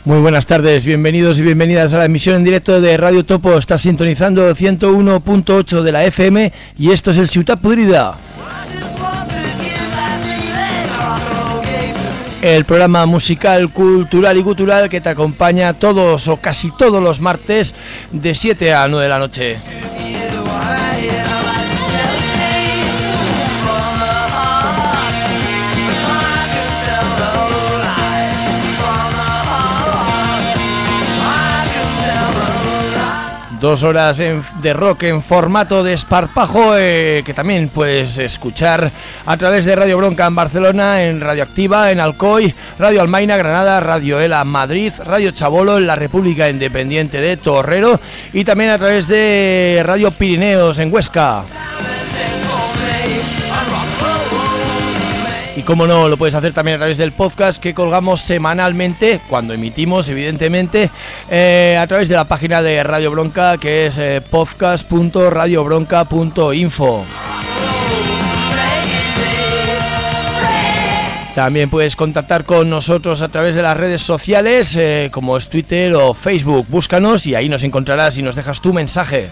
Muy buenas tardes, bienvenidos y bienvenidas a la emisión en directo de Radio Topo. Está sintonizando 101.8 de la FM y esto es el Ciutat Podrida. El programa musical, cultural y gutural que te acompaña todos o casi todos los martes de 7 a 9 de la noche. Dos horas de rock en formato de esparpajo que también puedes escuchar a través de Radio Bronca en Barcelona, en Radio Activa, en Alcoy, Radio Almaina, Granada, Radio Ela, Madrid, Radio Chabolo en la República Independiente de Torrero y también a través de Radio Pirineos en Huesca. Y como no, lo puedes hacer también a través del podcast que colgamos semanalmente, cuando emitimos, evidentemente, a través de la página de Radio Bronca, que es podcast.radiobronca.info. También puedes contactar con nosotros a través de las redes sociales, como es Twitter o Facebook. Búscanos y ahí nos encontrarás y nos dejas tu mensaje.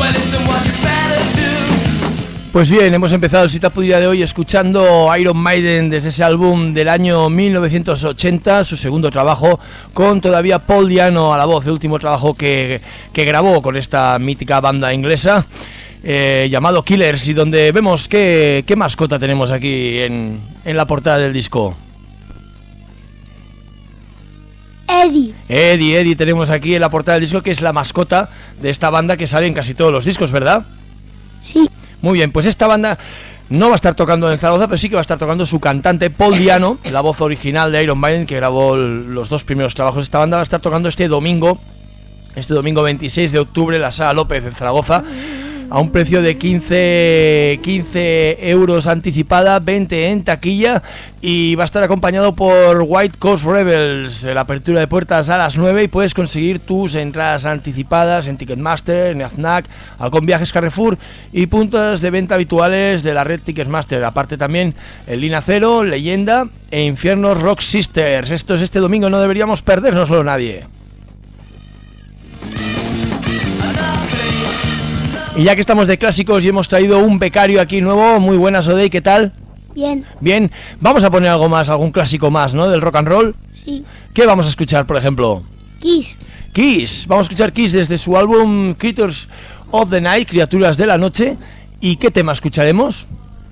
Pues bien, hemos empezado el Sit-Up día de hoy escuchando Iron Maiden desde ese álbum del año 1980, su segundo trabajo, con todavía Paul Di'Anno a la voz, el último trabajo que grabó con esta mítica banda inglesa llamado Killers, y donde vemos qué mascota tenemos aquí en la portada del disco. Eddie tenemos aquí en la portada del disco, que es la mascota de esta banda que sale en casi todos los discos, ¿verdad? Sí. Muy bien, pues esta banda no va a estar tocando en Zaragoza, pero sí que va a estar tocando su cantante Paul Di'Anno, la voz original de Iron Maiden, que grabó los dos primeros trabajos de esta banda. Va a estar tocando este domingo 26 de octubre en la Sala López en Zaragoza, a un precio de 15 euros anticipada, 20 en taquilla, y va a estar acompañado por White Coast Rebels. La apertura de puertas a las 9 y puedes conseguir tus entradas anticipadas en Ticketmaster, en Fnac, Halcón Viajes, Carrefour y puntos de venta habituales de la red Ticketmaster. Aparte también en Línea Cero, Leyenda e Infiernos Rock Sisters. Esto es este domingo, no deberíamos perdernoslo nadie. Y ya que estamos de clásicos y hemos traído un becario aquí nuevo, muy buenas, Odey, ¿qué tal? Bien, vamos a poner algo más, algún clásico más, ¿no? Del rock and roll. Sí. ¿Qué vamos a escuchar, por ejemplo? Kiss, vamos a escuchar Kiss desde su álbum Creatures of the Night, Criaturas de la Noche. ¿Y qué tema escucharemos?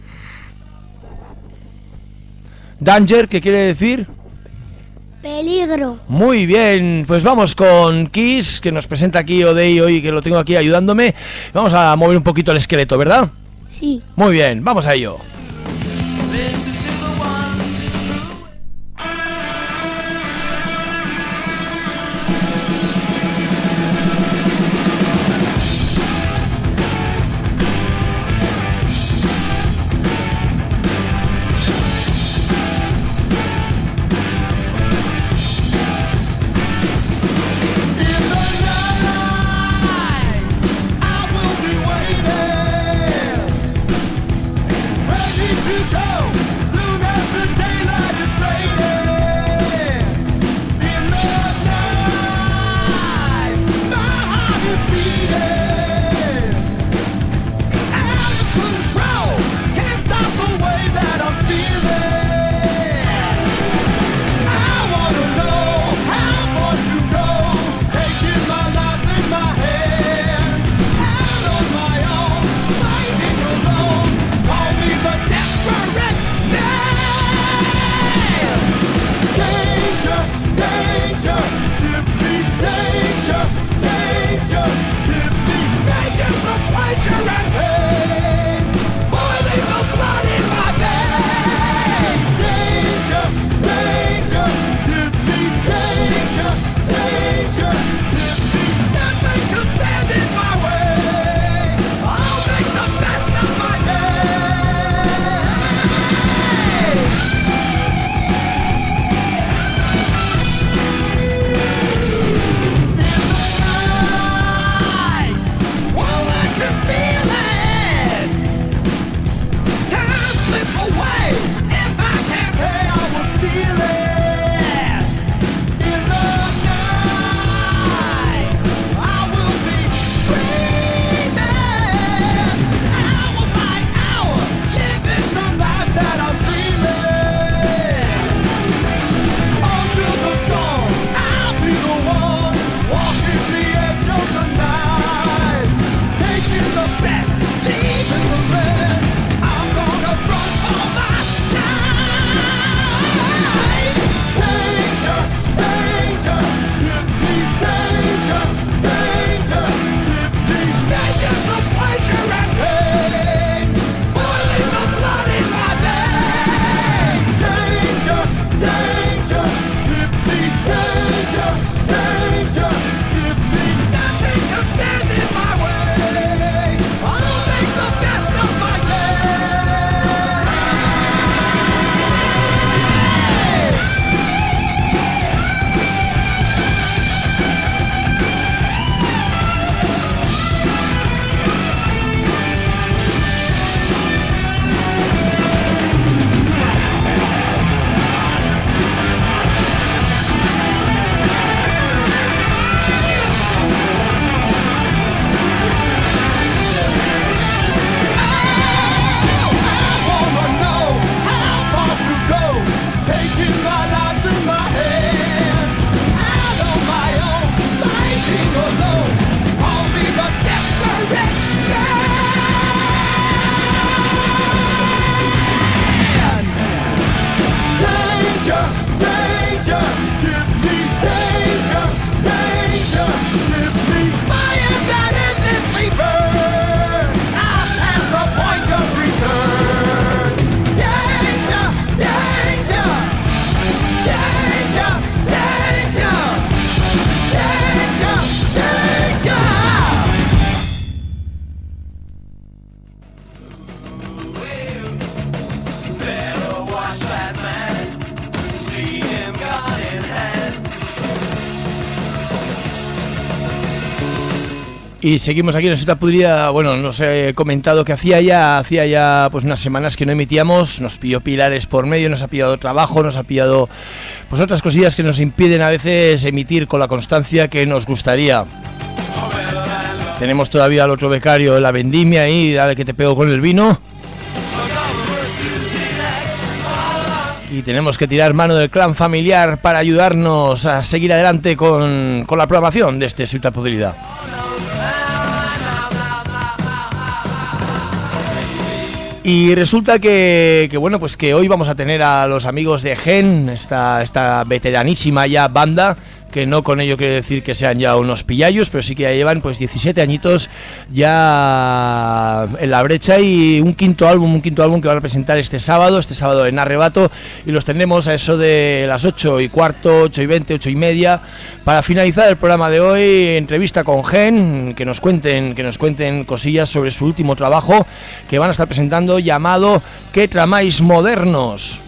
Danger, ¿qué quiere decir? Peligro. Muy bien, pues vamos con Kiss, que nos presenta aquí Odey hoy, que lo tengo aquí ayudándome. Vamos a mover un poquito el esqueleto, ¿verdad? Sí. Muy bien, vamos a ello. Waiting Y seguimos aquí en la Ciudad Pudrida. Bueno, nos he comentado que hacía ya pues unas semanas que no emitíamos. Nos pilló pilares por medio, nos ha pillado trabajo, nos ha pillado pues otras cosillas que nos impiden a veces emitir con la constancia que nos gustaría. Tenemos todavía al otro becario en la vendimia ahí, dale que te pego con el vino. Y tenemos que tirar mano del clan familiar para ayudarnos a seguir adelante con la programación de este Ciutat Podrida. Y resulta que bueno, pues que hoy vamos a tener a los amigos de Gen, esta veteranísima ya banda, que no con ello quiere decir que sean ya unos pillallos, pero sí que ya llevan pues 17 añitos ya en la brecha, y un quinto álbum que van a presentar este sábado en Arrebato, y los tendremos a eso de las 8:15, 8:20, 8:30 para finalizar el programa de hoy. Entrevista con Gen, que nos cuenten cosillas sobre su último trabajo que van a estar presentando, llamado ¿Qué tramáis modernos?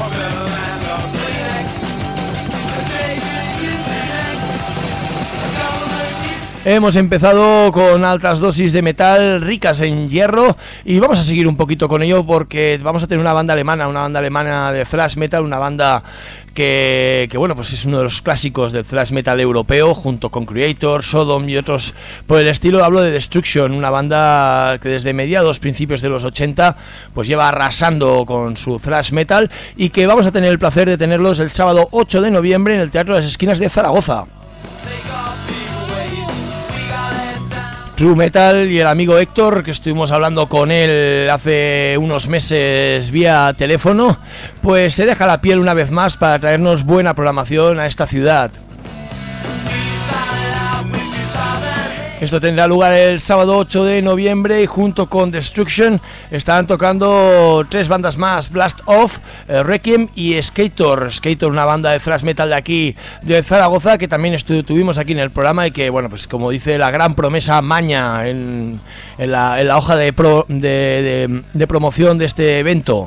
Hemos empezado con altas dosis de metal ricas en hierro, y vamos a seguir un poquito con ello porque vamos a tener una banda alemana de thrash metal, una banda que bueno, pues es uno de los clásicos del thrash metal europeo, junto con Creator, Sodom y otros por el estilo. Hablo de Destruction, una banda que desde principios de los 80 pues lleva arrasando con su thrash metal, y que vamos a tener el placer de tenerlos el sábado 8 de noviembre en el Teatro de las Esquinas de Zaragoza. True Metal y el amigo Héctor, que estuvimos hablando con él hace unos meses vía teléfono, pues se deja la piel una vez más para traernos buena programación a esta ciudad. Esto tendrá lugar el sábado 8 de noviembre, y junto con Destruction estarán tocando 3 bandas más: Blast Off, Requiem y Skator, una banda de thrash metal de aquí de Zaragoza, que también tuvimos aquí en el programa, y que bueno, pues como dice la gran promesa Maña en la hoja de promoción de este evento.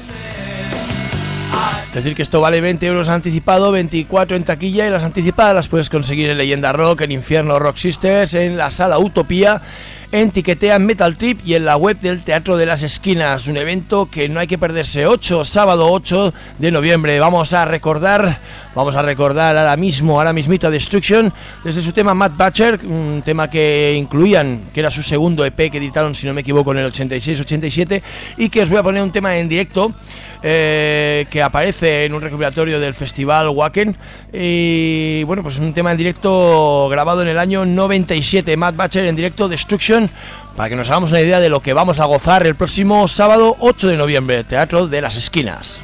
Es decir, que esto vale 20 euros anticipado, 24 en taquilla, y las anticipadas las puedes conseguir en Leyenda Rock, en Infierno Rock Sisters, en la Sala Utopía, en Tiquetea, en Metal Trip y en la web del Teatro de las Esquinas. Un evento que no hay que perderse. Sábado 8 de noviembre. Vamos a recordar ahora mismito a Destruction desde su tema Mad Butcher, un tema que incluían, que era su segundo EP que editaron, si no me equivoco, en el 86-87, y que os voy a poner un tema en directo que aparece en un recopilatorio del festival Wacken, y bueno, pues un tema en directo grabado en el año 97, Mad Butcher en directo, Destruction, para que nos hagamos una idea de lo que vamos a gozar el próximo sábado 8 de noviembre, Teatro de las Esquinas.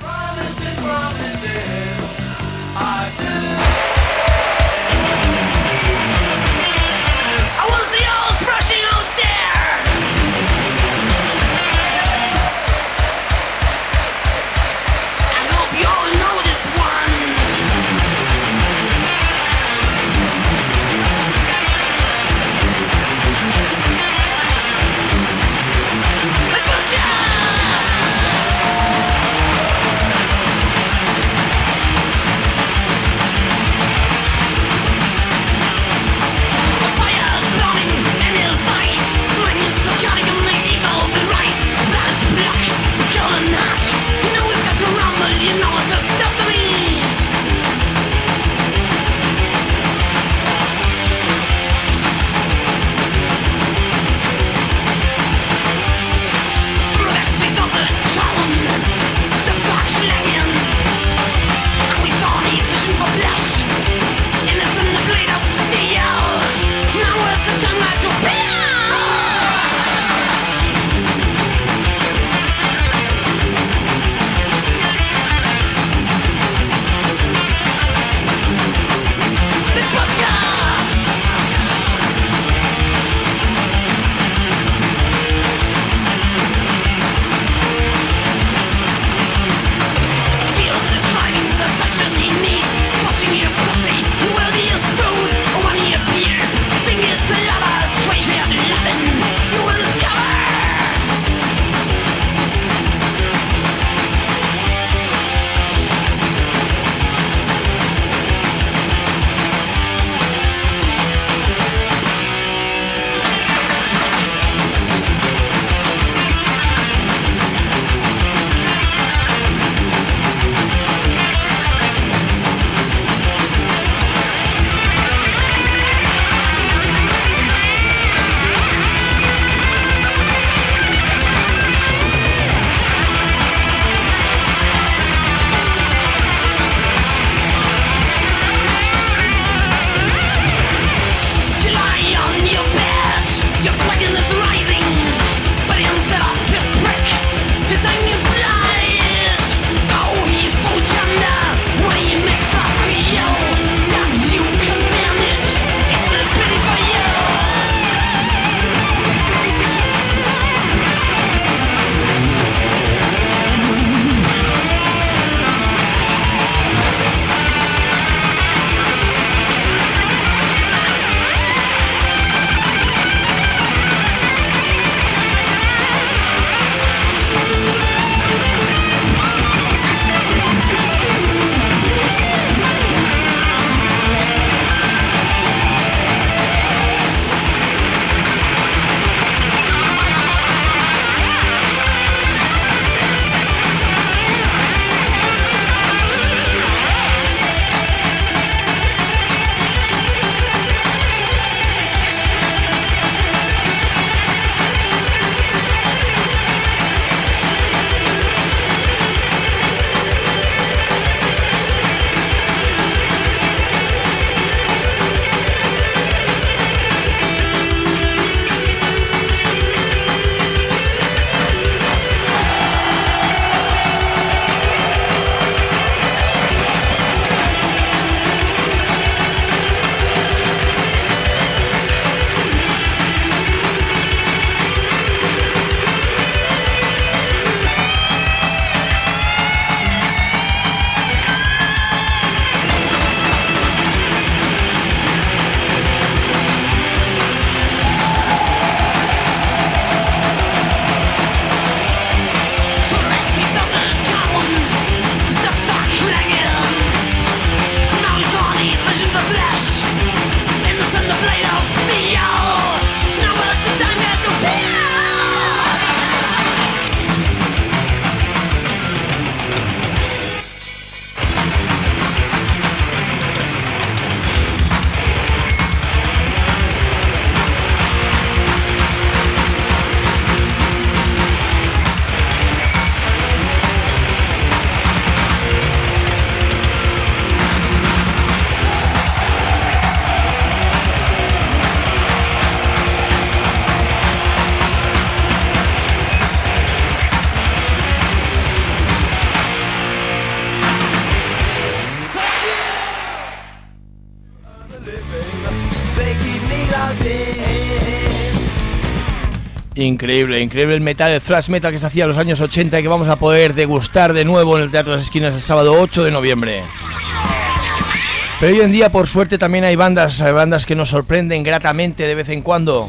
Increíble, increíble el metal, el thrash metal que se hacía en los años 80 y que vamos a poder degustar de nuevo en el Teatro de las Esquinas el sábado 8 de noviembre. Pero hoy en día, por suerte, también hay bandas que nos sorprenden gratamente de vez en cuando.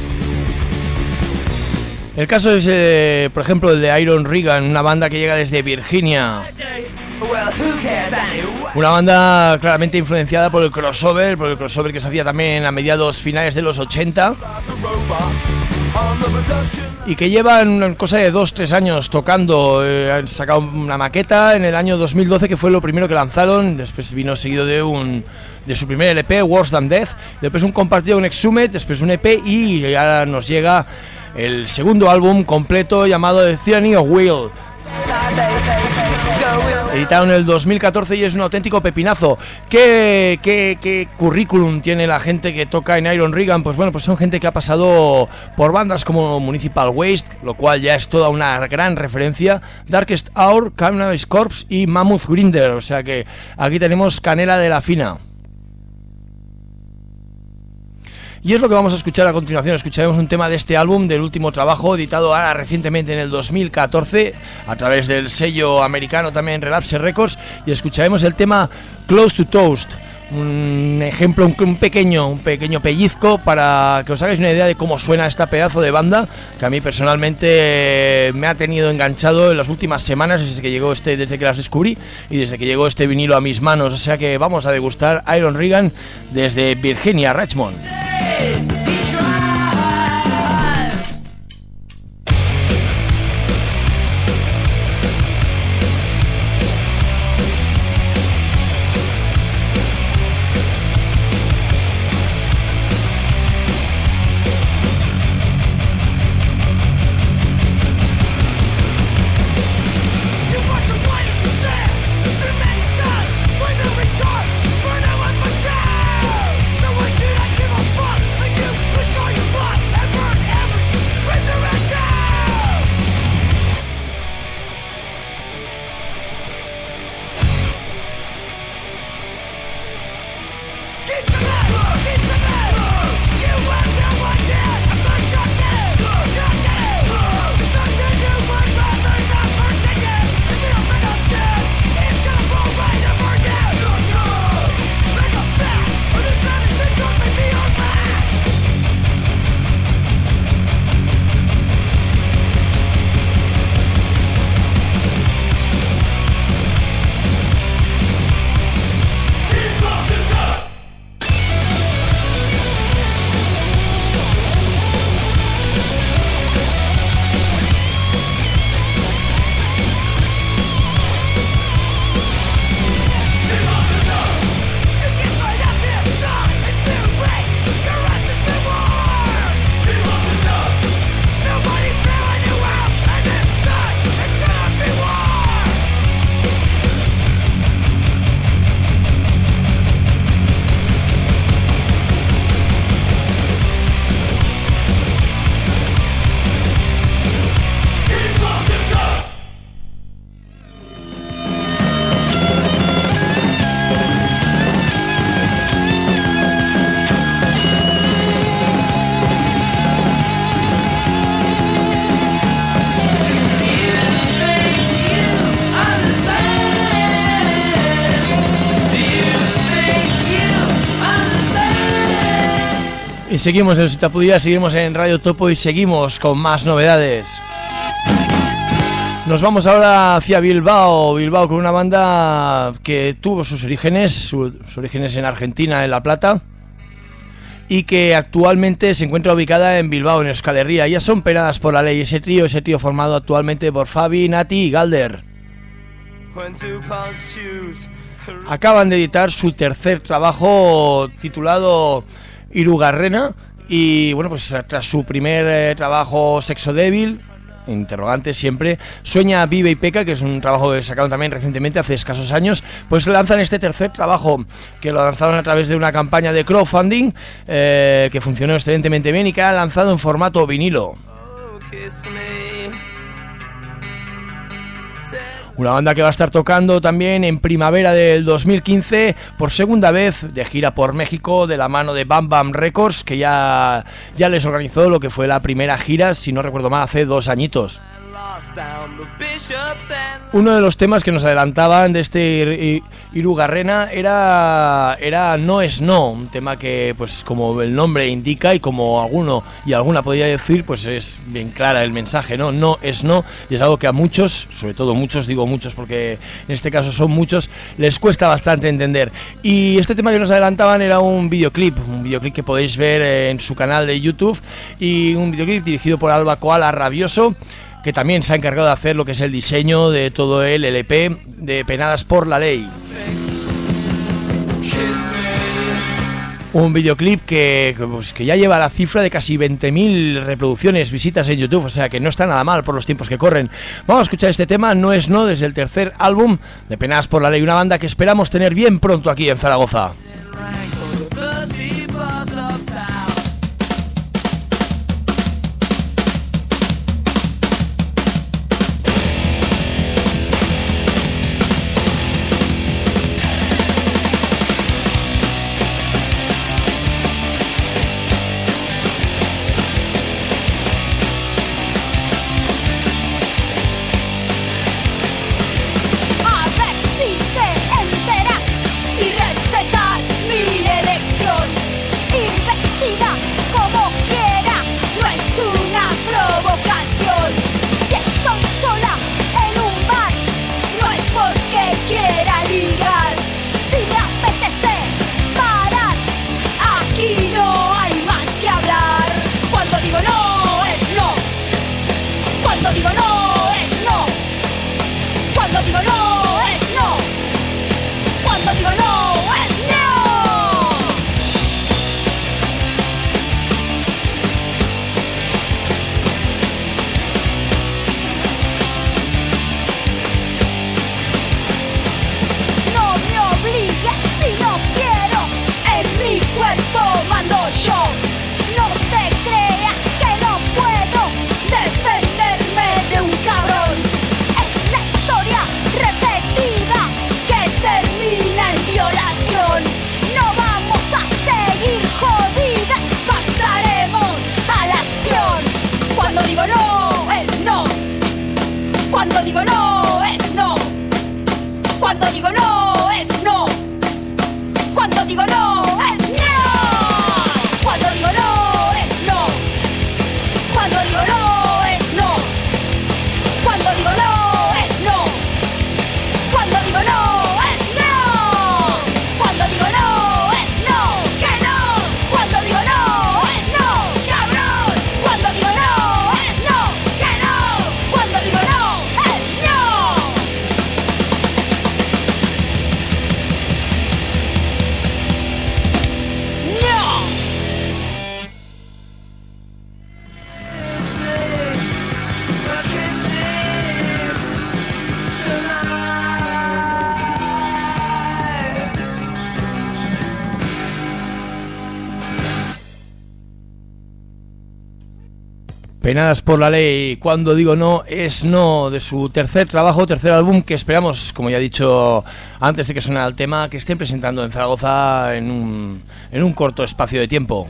El caso es, por ejemplo, el de Iron Regan, una banda que llega desde Virginia. Una banda claramente influenciada por el crossover que se hacía también a mediados finales de los 80. Y que llevan cosa de 2-3 años tocando. Han sacado una maqueta en el año 2012, que fue lo primero que lanzaron. Después vino seguido de su primer LP, Worse Than Death. Después un compartido con Exhumed, después un EP, y ahora nos llega el segundo álbum completo llamado The Tyranny of Will. Editado en el 2014 y es un auténtico pepinazo. ¿Qué currículum tiene la gente que toca en Iron Regan? Pues bueno, pues son gente que ha pasado por bandas como Municipal Waste, lo cual ya es toda una gran referencia, Darkest Hour, Cannabis Corpse y Mammoth Grinder. O sea que aquí tenemos canela de la fina. Y es lo que vamos a escuchar a continuación. Escucharemos un tema de este álbum, del último trabajo, editado ahora recientemente en el 2014, a través del sello americano también Relapse Records, y escucharemos el tema Close to Toast. Un ejemplo, un pequeño pellizco para que os hagáis una idea de cómo suena esta pedazo de banda, que a mí personalmente me ha tenido enganchado en las últimas semanas, desde que las descubrí y desde que llegó este vinilo a mis manos. O sea que vamos a degustar Iron Regan desde Virginia, Richmond. Y seguimos en Sutapudilla, seguimos en Radio Topo y seguimos con más novedades. Nos vamos ahora hacia Bilbao con una banda que tuvo sus orígenes en Argentina, en La Plata, y que actualmente se encuentra ubicada en Bilbao, en Euskal Herria. Ya son penadas por la ley ese trío formado actualmente por Fabi, Nati y Galder. Acaban de editar su tercer trabajo titulado Irugarrena, y bueno, pues tras su primer trabajo Sexo Débil, interrogante siempre, Sueña, Vive y Peca, que es un trabajo que sacaron también recientemente, hace escasos años, pues lanzan este tercer trabajo, que lo lanzaron a través de una campaña de crowdfunding que funcionó excelentemente bien y que ha lanzado en formato vinilo. Una banda que va a estar tocando también en primavera del 2015 por segunda vez de gira por México de la mano de Bam Bam Records, que ya les organizó lo que fue la primera gira, si no recuerdo mal, hace 2 añitos. Uno de los temas que nos adelantaban de este Irugarrena era No es No, un tema que, pues como el nombre indica y como alguno y alguna podría decir, pues es bien clara el mensaje, ¿no? No es no, y es algo que a muchos, sobre todo muchos, digo muchos porque en este caso son muchos, les cuesta bastante entender. Y este tema que nos adelantaban era un videoclip que podéis ver en su canal de YouTube, y un videoclip dirigido por Alba Koala Rabioso, que también se ha encargado de hacer lo que es el diseño de todo el LP de Penadas por la Ley. Un videoclip que ya lleva la cifra de casi 20.000 reproducciones, visitas en YouTube, o sea que no está nada mal por los tiempos que corren. Vamos a escuchar este tema, No es No, desde el tercer álbum de Penadas por la Ley, una banda que esperamos tener bien pronto aquí en Zaragoza. Penadas por la Ley, cuando digo no es no, de su tercer álbum, que esperamos, como ya he dicho antes de que sonara el tema, que estén presentando en Zaragoza en un corto espacio de tiempo.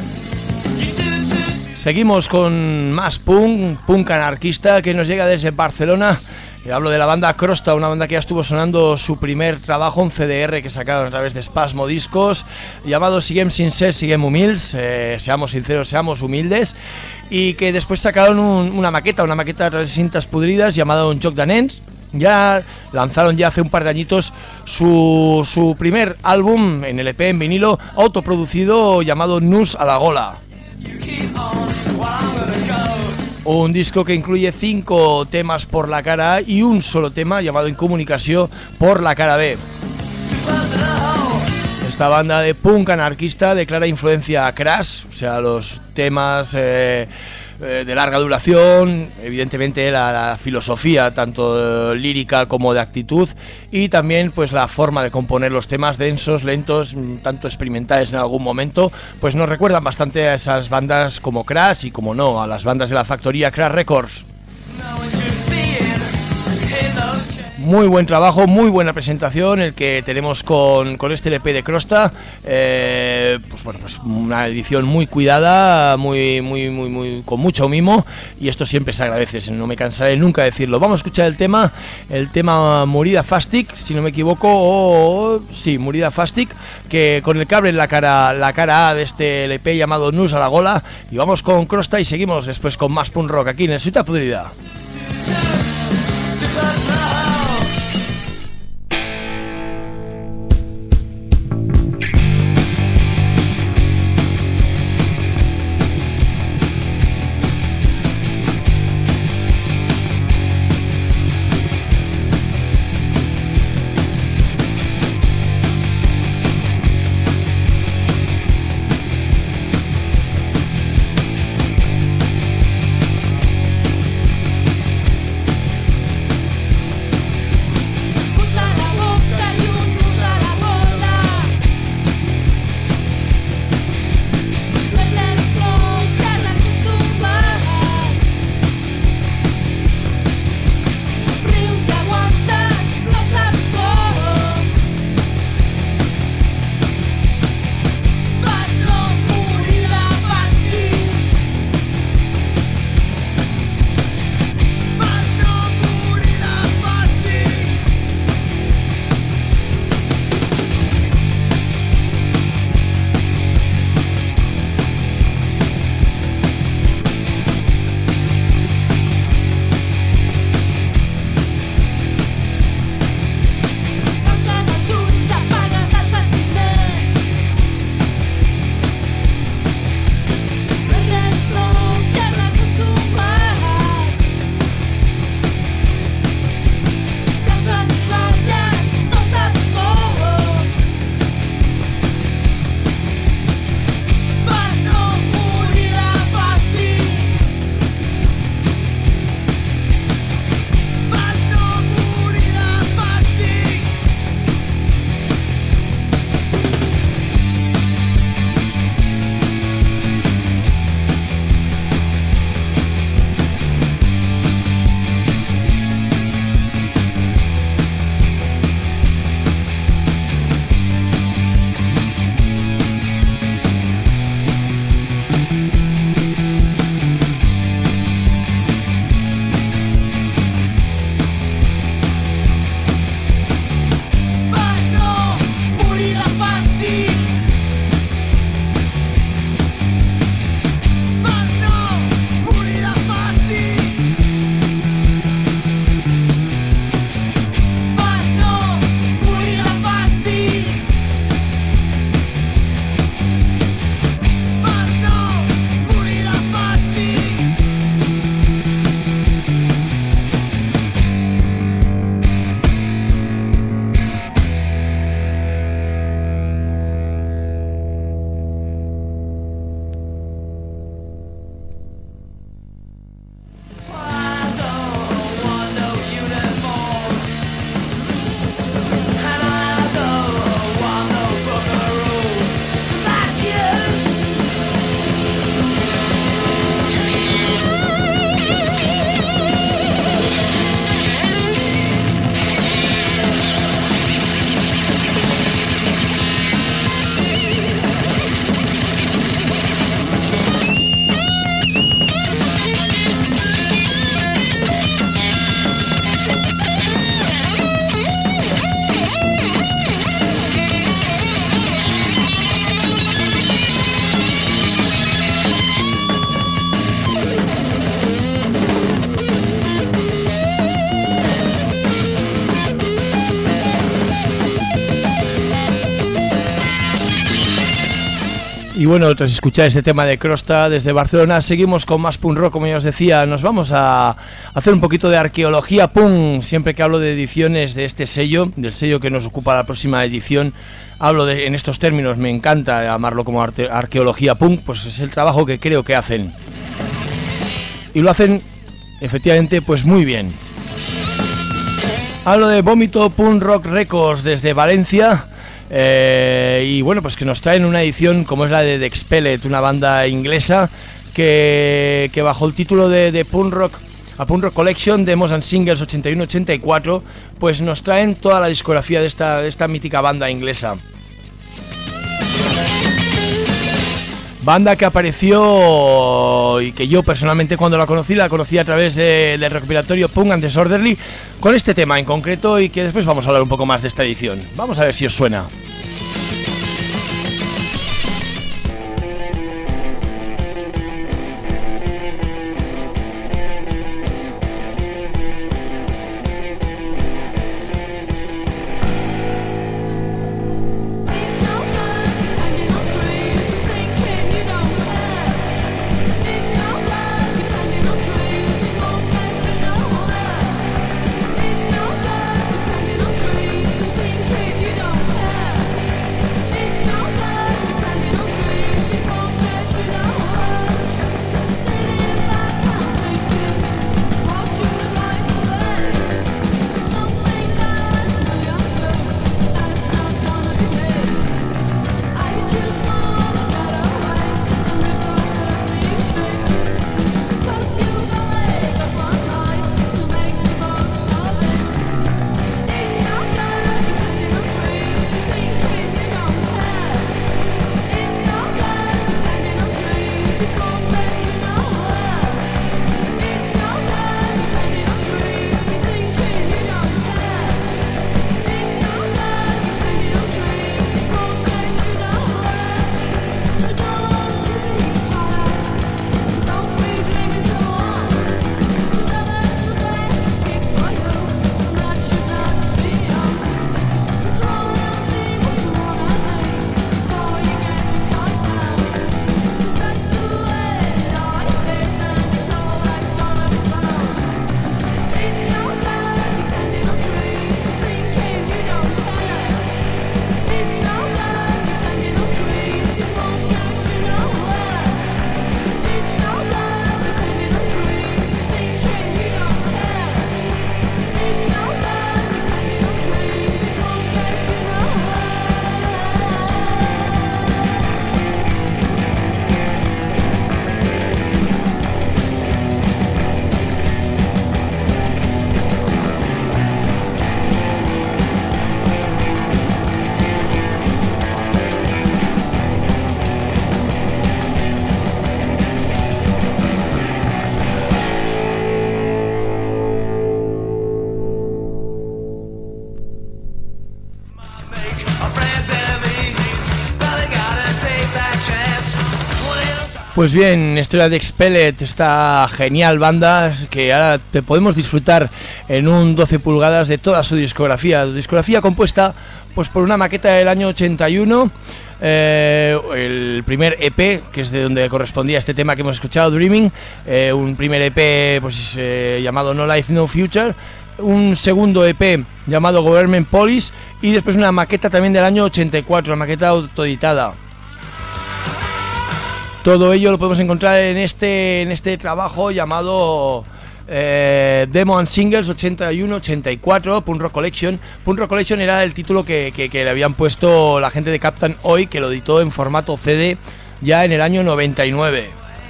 Seguimos con más punk anarquista que nos llega desde Barcelona. Hablo de la banda Crosta, una banda que ya estuvo sonando su primer trabajo, un CDR que sacaron a través de Spasmo Discos, llamado Siguem sin ser, siguem humils, seamos sinceros, seamos humildes, y que después sacaron una maqueta de cintas pudridas llamada Un Joc de Nens. Ya lanzaron ya hace un par de añitos su primer álbum en LP, en vinilo, autoproducido, llamado Nus a la Gola. Un disco que incluye 5 temas por la cara A y un solo tema llamado Incomunicació por la cara B. Esta banda de punk anarquista de clara influencia a Crash, o sea, los temas de larga duración, evidentemente la filosofía tanto lírica como de actitud, y también pues la forma de componer los temas densos, lentos, tanto experimentales en algún momento, pues nos recuerdan bastante a esas bandas como Crash y, como no, a las bandas de la factoría Crash Records. Muy buen trabajo, muy buena presentación el que tenemos con este LP de Crosta. Pues una edición muy cuidada, muy con mucho mimo, y esto siempre se agradece, no me cansaré nunca de decirlo. Vamos a escuchar el tema Murida Fastic, si no me equivoco, sí, Murida Fastic, que con el cable en la cara A de este LP llamado Nus a la Gola, y vamos con Crosta y seguimos después con más punk rock aquí en el Ciutat Podrida. Y bueno, tras escuchar este tema de Crosta desde Barcelona, seguimos con más punk rock, como ya os decía. Nos vamos a hacer un poquito de arqueología punk. Siempre que hablo de ediciones de este sello, del sello que nos ocupa la próxima edición, hablo en estos términos. Me encanta llamarlo como arqueología punk, pues es el trabajo que creo que hacen. Y lo hacen, efectivamente, pues muy bien. Hablo de Vómito Punk Rock Records desde Valencia. Y bueno, pues que nos traen una edición como es la de The Expelled, una banda inglesa que bajo el título de punk rock a Punk Rock Collection, Demos and Singles 81-84, pues nos traen toda la discografía de esta mítica banda inglesa. Banda que apareció y que yo personalmente cuando la conocí a través del recopilatorio Punk and Disorderly, con este tema en concreto, y que después vamos a hablar un poco más de esta edición. Vamos a ver si os suena. Pues bien, Historia de Expelled, esta genial banda que ahora te podemos disfrutar en un 12 pulgadas de toda su discografía compuesta pues por una maqueta del año 81, el primer EP, que es de donde correspondía este tema que hemos escuchado, Dreaming, un primer EP pues llamado No Life No Future, un segundo EP llamado Government Police y después una maqueta también del año 84, una maqueta autoeditada. Todo ello lo podemos encontrar en este trabajo llamado Demo and Singles 81-84, Punk Rock Collection. Punk Rock Collection era el título que le habían puesto la gente de Captain Oi, que lo editó en formato CD ya en el año 99.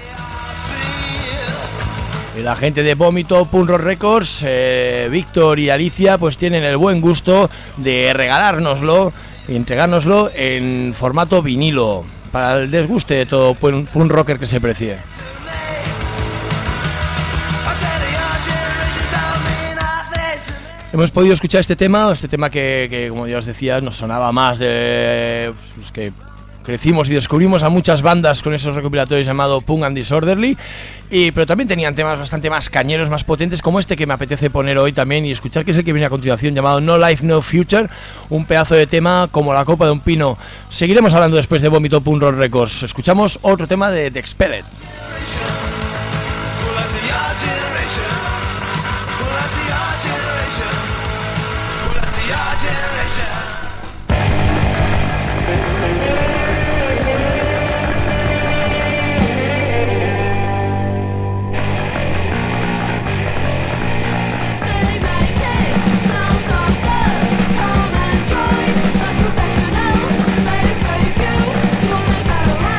Y la gente de Vómito, Punk Rock Records, Víctor y Alicia, pues tienen el buen gusto de regalárnoslo y entregárnoslo en formato vinilo, para el desguste de todo punk rocker que se precie. Hemos podido escuchar este tema que como ya os decía, nos sonaba más de pues, que crecimos y descubrimos a muchas bandas con esos recopilatorios llamado Punk and Disorderly, pero también tenían temas bastante más cañeros, más potentes, como este que me apetece poner hoy también y escuchar, que es el que viene a continuación, llamado No Life No Future, un pedazo de tema como la copa de un pino. Seguiremos hablando después de Vómito, Punk Rock Records. Escuchamos otro tema de The Expelled.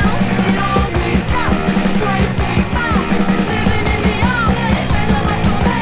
Living in the army,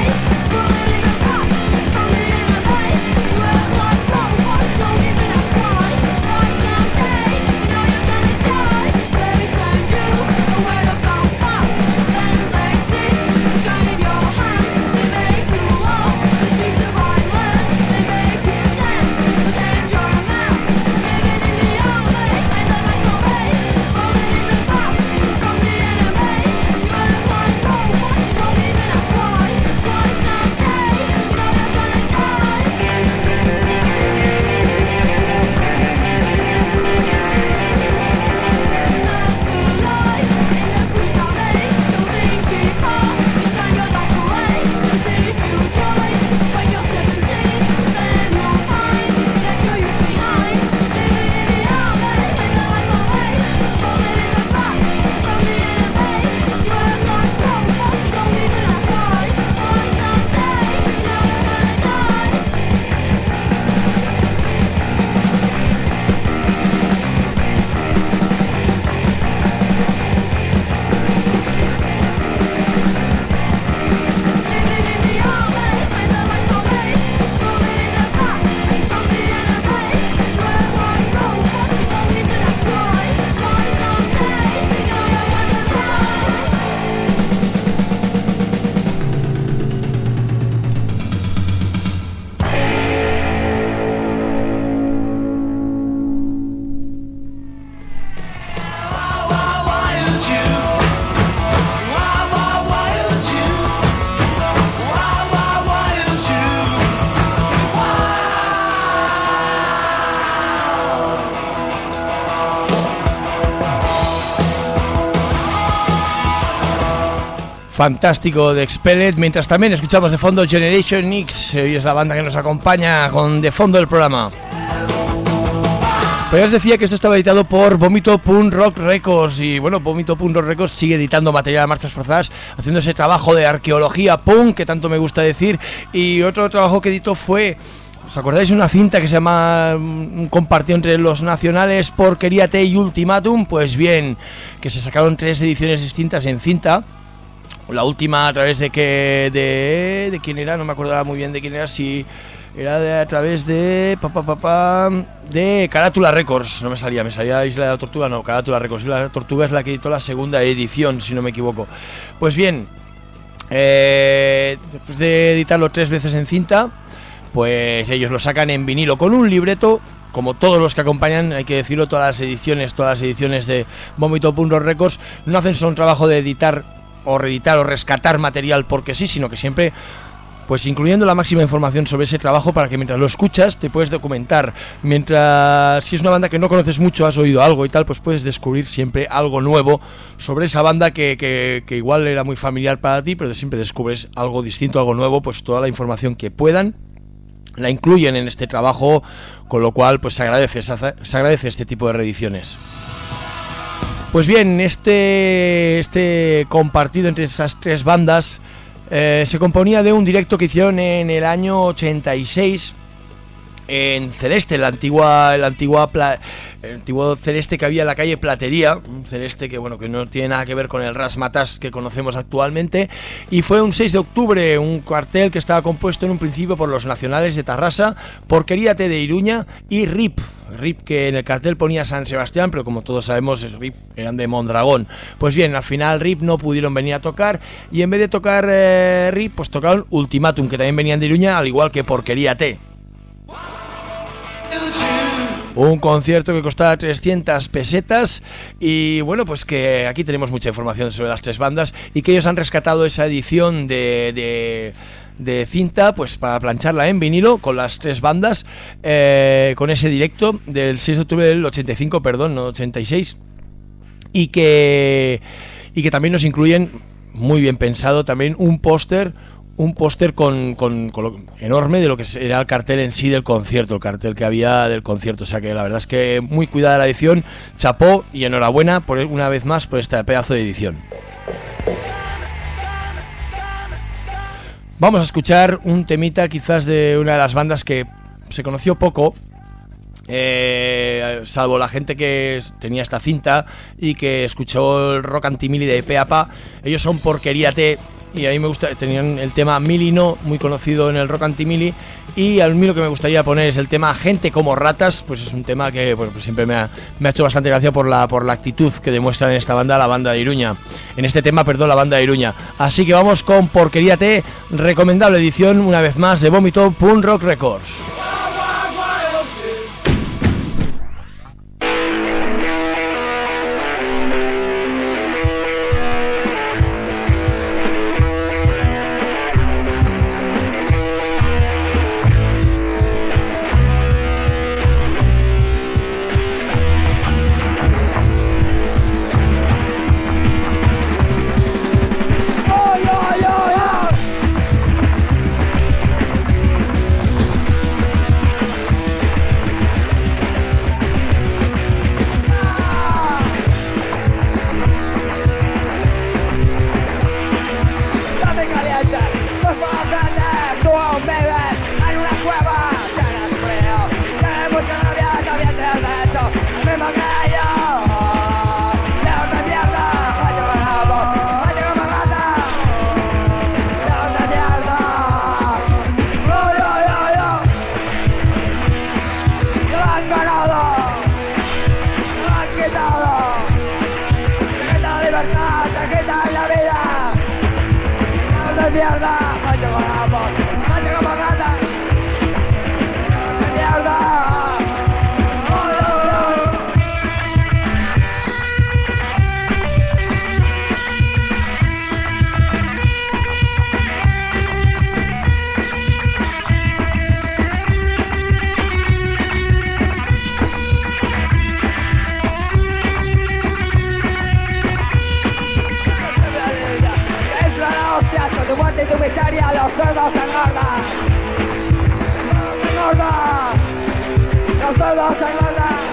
fantástico de Expelled, mientras también escuchamos de fondo Generation X, hoy es la banda que nos acompaña con de fondo el programa. Pues ya os decía que esto estaba editado por Vómito Punk Rock Records y bueno, Vómito Punk Rock Records sigue editando material a marchas forzadas, haciendo ese trabajo de arqueología punk que tanto me gusta decir. Y otro trabajo que editó fue, ¿os acordáis de una cinta que se llama compartió entre Los Nacionales, Porquería T y Ultimátum? Pues bien, que se sacaron 3 ediciones distintas en cinta. La última a través de quién era, no me acordaba muy bien de quién era, si era a través de de Carátula Records, no me salía Isla de la Tortuga, no, Carátula Records. Isla de la Tortuga es la que editó la segunda edición, si no me equivoco. Pues bien, después de editarlo 3 veces en cinta, pues ellos lo sacan en vinilo con un libreto, como todos los que acompañan, hay que decirlo, todas las ediciones de Vómito Punk Rock Records no hacen solo un trabajo de editar o reeditar o rescatar material porque sí, sino que siempre pues incluyendo la máxima información sobre ese trabajo para que mientras lo escuchas te puedes documentar, mientras si es una banda que no conoces mucho, has oído algo y tal, pues puedes descubrir siempre algo nuevo sobre esa banda que igual era muy familiar para ti, pero siempre descubres algo distinto, algo nuevo, pues toda la información que puedan la incluyen en este trabajo, con lo cual pues se agradece este tipo de reediciones. Pues bien, este compartido entre esas 3 bandas se componía de un directo que hicieron en el año 86 en Celeste, el antiguo Celeste que había en la calle Platería, un Celeste que bueno, que no tiene nada que ver con el Razzmatazz que conocemos actualmente, y fue un 6 de octubre, un cartel que estaba compuesto en un principio por Los Nacionales de Tarrasa, Porquería T de Iruña y RIP, que en el cartel ponía San Sebastián, pero como todos sabemos RIP eran de Mondragón. Pues bien, al final RIP no pudieron venir a tocar, y en vez de tocar RIP, pues tocaron Ultimátum, que también venían de Iruña, al igual que Porquería T. Un concierto que costaba 300 pesetas y bueno, pues que aquí tenemos mucha información sobre las 3 bandas y que ellos han rescatado esa edición de cinta pues para plancharla en vinilo con las 3 bandas, con ese directo del 6 de octubre del 85, perdón, no 86, y que también nos incluyen, muy bien pensado, también un póster con enorme de lo que era el cartel en sí del concierto, el cartel que había del concierto. O sea que la verdad es que muy cuidada la edición, chapó y enhorabuena por una vez más por este pedazo de edición. Vamos a escuchar un temita quizás de una de las bandas que se conoció poco, salvo la gente que tenía esta cinta y que escuchó el rock anti-mili de pe a pa. Ellos son Porquería T. Y a mí me gusta, tenían el tema Mili No, muy conocido en el rock anti-mili, y a mí lo que me gustaría poner es el tema Gente como Ratas, pues es un tema que bueno, pues siempre me ha hecho bastante gracia por la actitud que demuestran en esta banda, la banda de Iruña, la banda de Iruña. Así que vamos con Porquería T, recomendable edición una vez más de Vómito Punk Rock Records. Es los cerdos engordan. ¡Engordan! ¡Los cerdos engordan!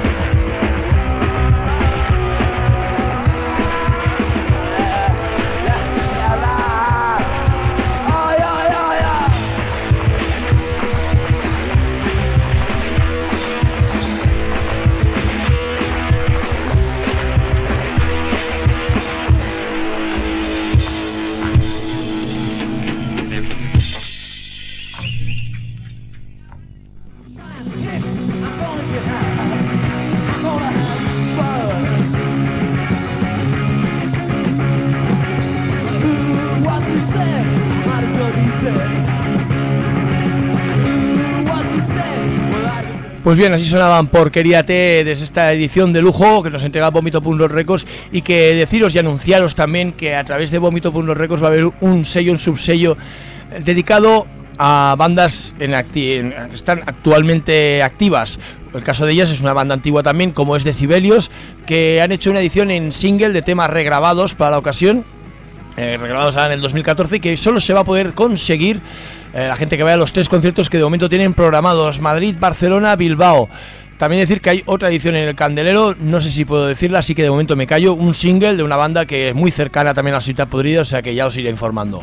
¡Ay, ay, ay, ay! Pues bien, así sonaban Porquería T desde esta edición de lujo que nos entrega Vómito.Los Records, y que deciros y anunciaros también que a través de Vómito.Los Records va a haber un sello, un subsello dedicado a bandas que están actualmente activas. El caso de ellas es una banda antigua también, como es Decibelios, que han hecho una edición en single de temas regrabados para la ocasión, regrabados en el 2014, y que solo se va a poder conseguir la gente que vaya a los 3 conciertos que de momento tienen programados: Madrid, Barcelona, Bilbao. También decir que hay otra edición en el Candelero, no sé si puedo decirla, así que de momento me callo, un single de una banda que es muy cercana también a la Ciudad Podrida, o sea que ya os iré informando.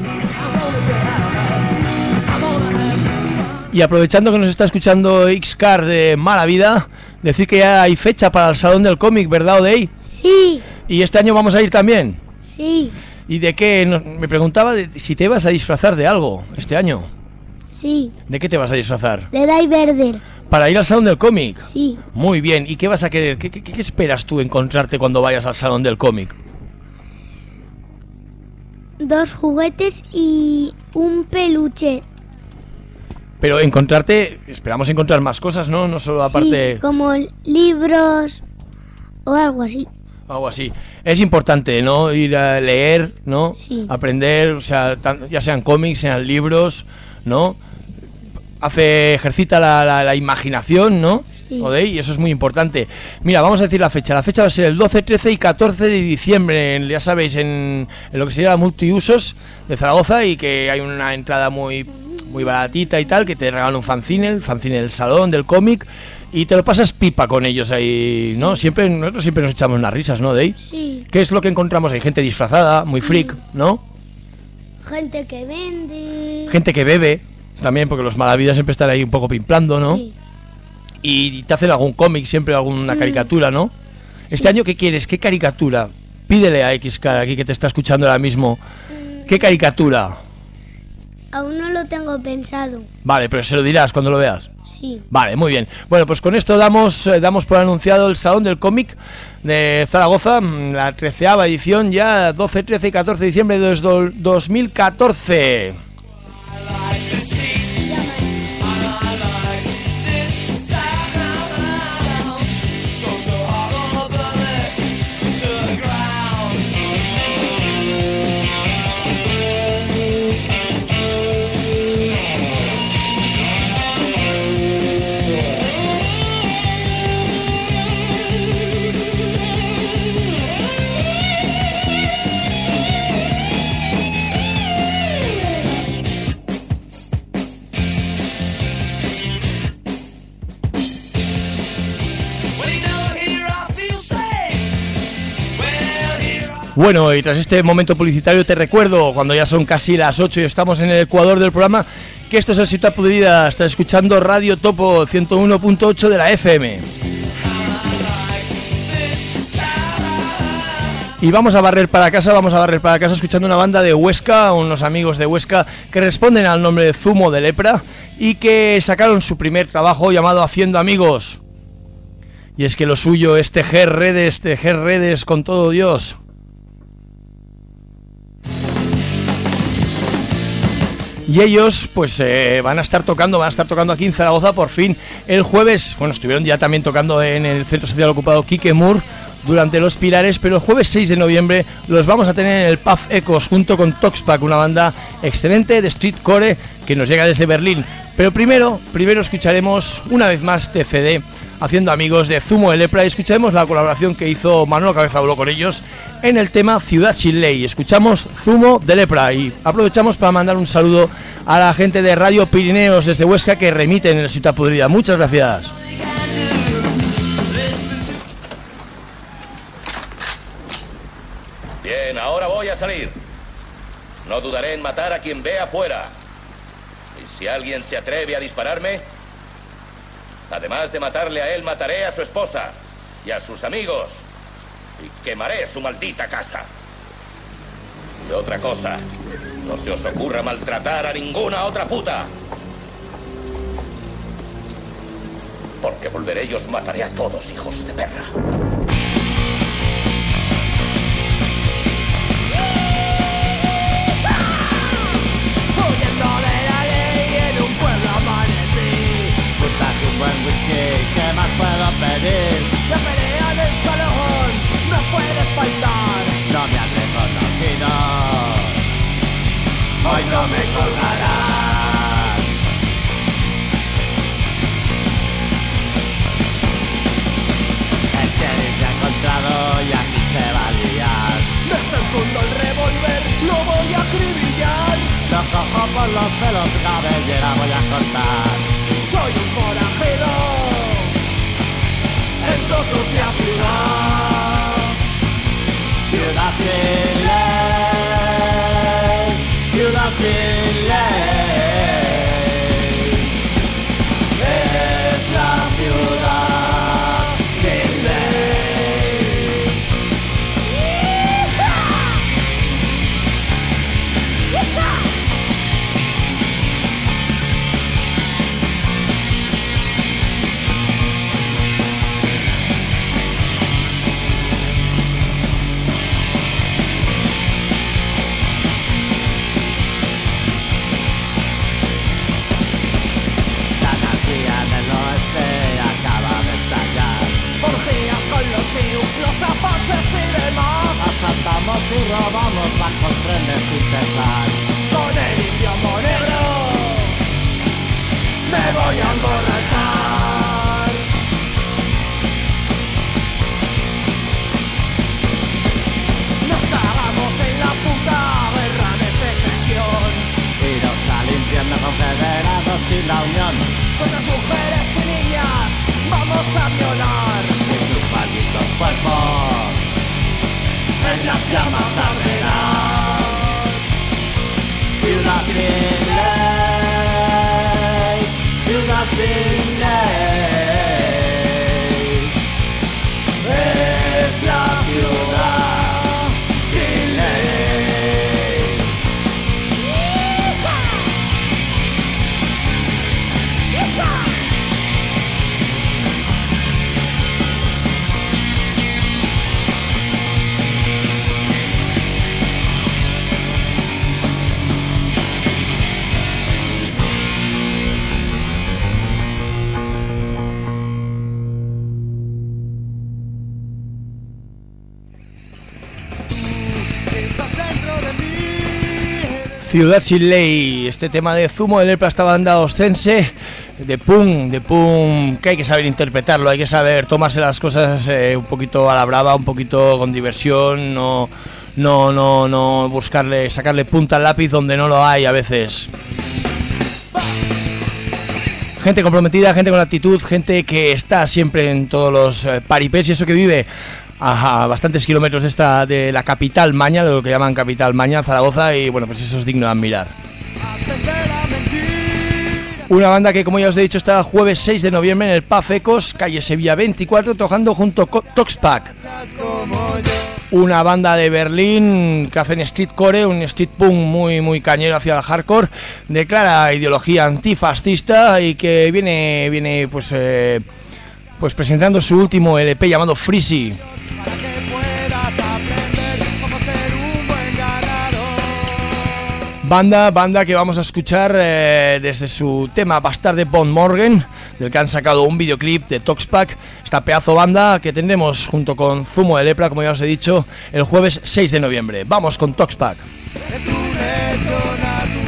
Y aprovechando que nos está escuchando Xcar de Mala Vida, decir que ya hay fecha para el Salón del Cómic, ¿verdad, Odey? Sí. ¿Y este año vamos a ir también? Sí. ¿Y de qué? Me preguntaba si te ibas a disfrazar de algo este año. Sí. ¿De qué te vas a disfrazar? De Diverder. ¿Para ir al Salón del Cómic? Sí. Muy bien. ¿Y qué vas a querer? ¿Qué esperas tú encontrarte cuando vayas al Salón del Cómic? 2 juguetes y un peluche. Pero encontrarte, esperamos encontrar más cosas, ¿no? No solo aparte... Sí, como libros o algo así. Algo así. Es importante, ¿no? Ir a leer, ¿no? Sí. Aprender, o sea, ya sean cómics, sean libros, ¿no? Ejercita la imaginación, ¿no? Sí. ¿Odey? Y eso es muy importante. Mira, vamos a decir la fecha. La fecha va a ser el 12, 13 y 14 de diciembre, ya sabéis, en lo que sería la Multiusos de Zaragoza, y que hay una entrada muy baratita y tal, que te regalan un fanzine, el fanzine del Salón del Cómic, y te lo pasas pipa con ellos ahí, ¿no? Nosotros siempre nos echamos unas risas, ¿no, Dey? Sí. ¿Qué es lo que encontramos? Hay gente disfrazada, muy freak, ¿no? Gente que vende. Gente que bebe, también, porque los Malavidas siempre están ahí un poco pimplando, ¿no? Sí. Y te hacen algún cómic, siempre alguna caricatura, ¿no? Este año, ¿qué quieres? ¿Qué caricatura? Pídele a Xcar aquí que te está escuchando ahora mismo. ¿Qué caricatura? Aún no lo tengo pensado. Vale, pero se lo dirás cuando lo veas. Sí. Vale, muy bien. Bueno, pues con esto damos por anunciado el Salón del Cómic de Zaragoza, la 13ª edición, ya 12, 13 y 14 de diciembre de 2014. Bueno, y tras este momento publicitario te recuerdo, cuando ya son casi las 8 y estamos en el ecuador del programa, que esto es el Ciudad Podrida. Estás escuchando Radio Topo 101.8 de la FM. Y vamos a barrer para casa escuchando una banda de Huesca, unos amigos de Huesca que responden al nombre de Zumo de Lepra y que sacaron su primer trabajo llamado Haciendo Amigos. Y es que lo suyo es tejer redes con todo Dios. Y ellos pues van a estar tocando aquí en Zaragoza por fin el jueves. Bueno, estuvieron ya también tocando en el Centro Social Ocupado Quique Mur, durante los Pilares, pero el jueves 6 de noviembre los vamos a tener en el Pub Ecos junto con Toxpack, una banda excelente de streetcore que nos llega desde Berlín. Pero primero escucharemos una vez más TCD haciendo amigos de Zumo de Lepra y escucharemos la colaboración que hizo Manolo Cabezabolo con ellos en el tema Ciudad Sin Ley. Escuchamos Zumo de Lepra y aprovechamos para mandar un saludo a la gente de Radio Pirineos desde Huesca que remiten en la Ciudad Podrida. Muchas gracias. Bien, ahora voy a salir. No dudaré en matar a quien vea afuera. Y si alguien se atreve a dispararme, además de matarle a él, mataré a su esposa y a sus amigos. Y quemaré su maldita casa. Y otra cosa, no se os ocurra maltratar a ninguna otra puta. Porque volveré y os mataré a todos, hijos de perra. Un buen whisky, ¿qué más puedo pedir? La pelea en el salón no puede faltar. No me han reconocido, hoy no me colgarán. El sheriff me ha encontrado y aquí se va a liar. Desenfundo el revólver, lo voy a acribillar. Lo cojo por los pelos, cabellera voy a cortar. Soy un forajero en tu sucia ciudad. Ciudad sin ley, ciudad sin ley. Es la ciudad sin ley. Los apaches y demás. Asaltamos y robamos bancos, trenes sin cesar. Con el indio monegro me voy a emborrachar. Nos cagamos en la puta guerra de secesión. Iros al infierno confederados sin la unión. Con las mujeres y niñas vamos a violar. Malditos cuerpos en las llamas arderán. Ciudad sin ley, ciudad sin ley. Es la ciudad sin ley. Ciudad Sin Ley, este tema de Zumo de Lepra, esta banda oscense de punk, que hay que saber interpretarlo, hay que saber tomarse las cosas un poquito a la brava, un poquito con diversión, no sacarle punta al lápiz donde no lo hay a veces. Gente comprometida, gente con actitud, gente que está siempre en todos los paripés y eso que vive a bastantes kilómetros de la capital maña, lo que llaman capital maña, Zaragoza, y bueno, pues eso es digno de admirar. Una banda que, como ya os he dicho, está el jueves 6 de noviembre en el Pub Ecos, calle Sevilla 24, tocando junto con Toxpack. Una banda de Berlín que hacen streetcore, un street punk muy cañero hacia el hardcore, de clara ideología antifascista y que viene pues presentando su último LP llamado Freezy. Banda que vamos a escuchar desde su tema Bastard de Von Morgen, del que han sacado un videoclip de Toxpack. Esta pedazo banda que tendremos junto con Zumo de Lepra, como ya os he dicho, el jueves 6 de noviembre. Vamos con Toxpack. Es un hecho natural.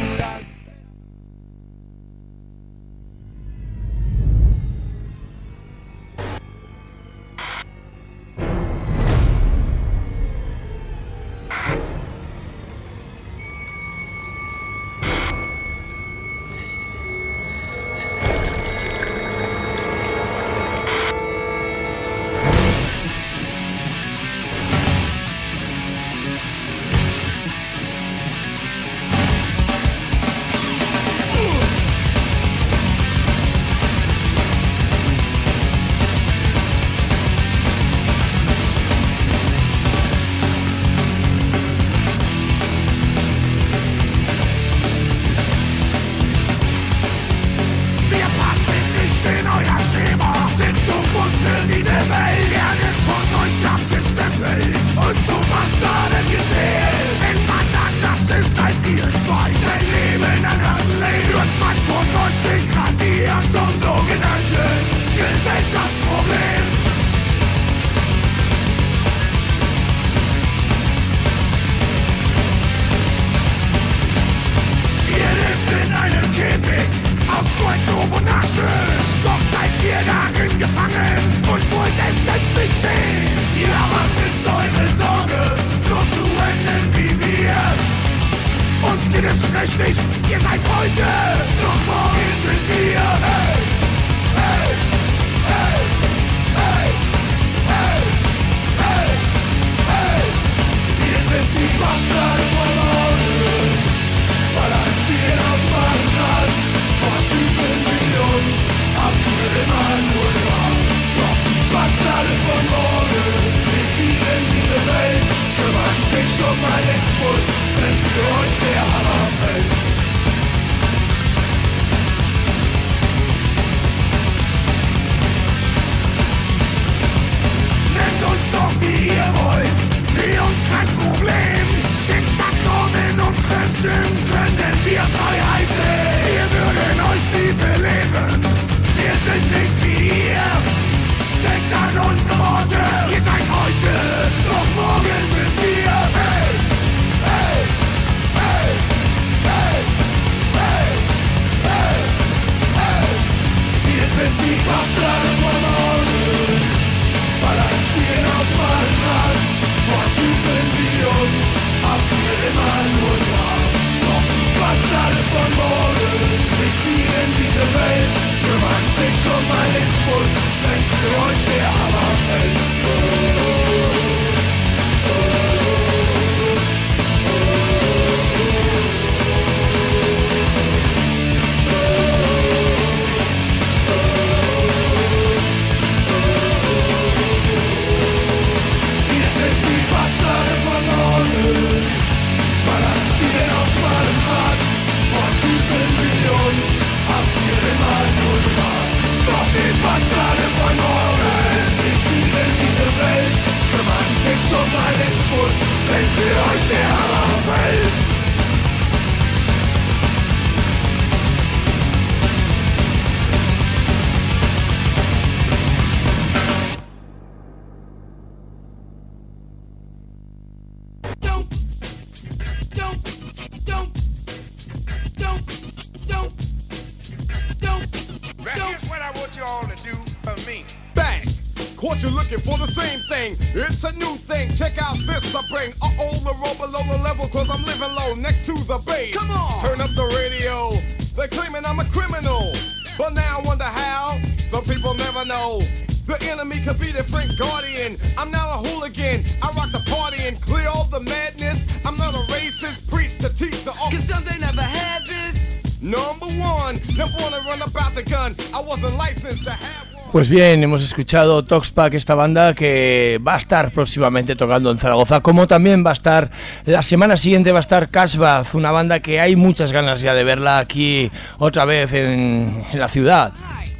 Pues bien, hemos escuchado Toxpack, esta banda que va a estar próximamente tocando en Zaragoza, como también va a estar, la semana siguiente va a estar Cashbath, una banda que hay muchas ganas ya de verla aquí otra vez en la ciudad.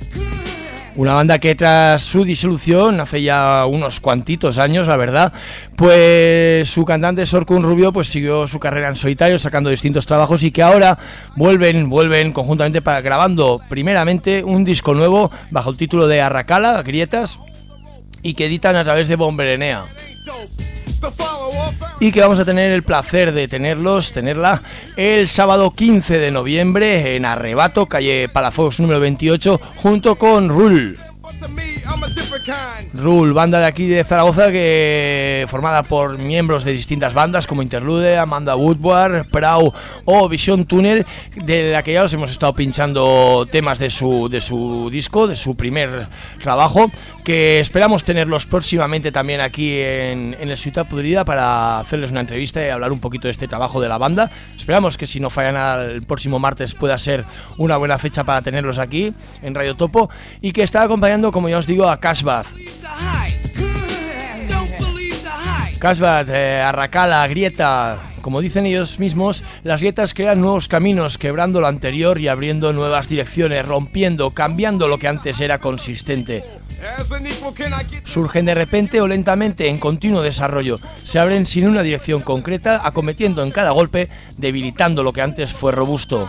Una banda que tras su disolución, hace ya unos cuantitos años, la verdad, Pues su cantante Sorkun Rubio pues siguió su carrera en solitario sacando distintos trabajos y que ahora vuelven conjuntamente grabando primeramente un disco nuevo bajo el título de Arrakala, Grietas, y que editan a través de Bomberenea. Y que vamos a tener el placer de tenerla el sábado 15 de noviembre en Arrebato, calle Palafox número 28, junto con Rule, banda de aquí de Zaragoza, que formada por miembros de distintas bandas como Interlude, Amanda Woodward, Prau o Vision Tunnel, de la que ya os hemos estado pinchando temas de su disco, de su primer trabajo, que esperamos tenerlos próximamente también aquí en el Ciutat Podrida para hacerles una entrevista y hablar un poquito de este trabajo de la banda. Esperamos que si no falla nada el próximo martes pueda ser una buena fecha para tenerlos aquí en Radio Topo, y que está acompañando, como ya os digo, a Cashbath. Cashbath, Arrakala, Grieta. Como dicen ellos mismos, las grietas crean nuevos caminos, quebrando lo anterior y abriendo nuevas direcciones, rompiendo, cambiando lo que antes era consistente. Surgen de repente o lentamente en continuo desarrollo, se abren sin una dirección concreta, acometiendo en cada golpe, debilitando lo que antes fue robusto.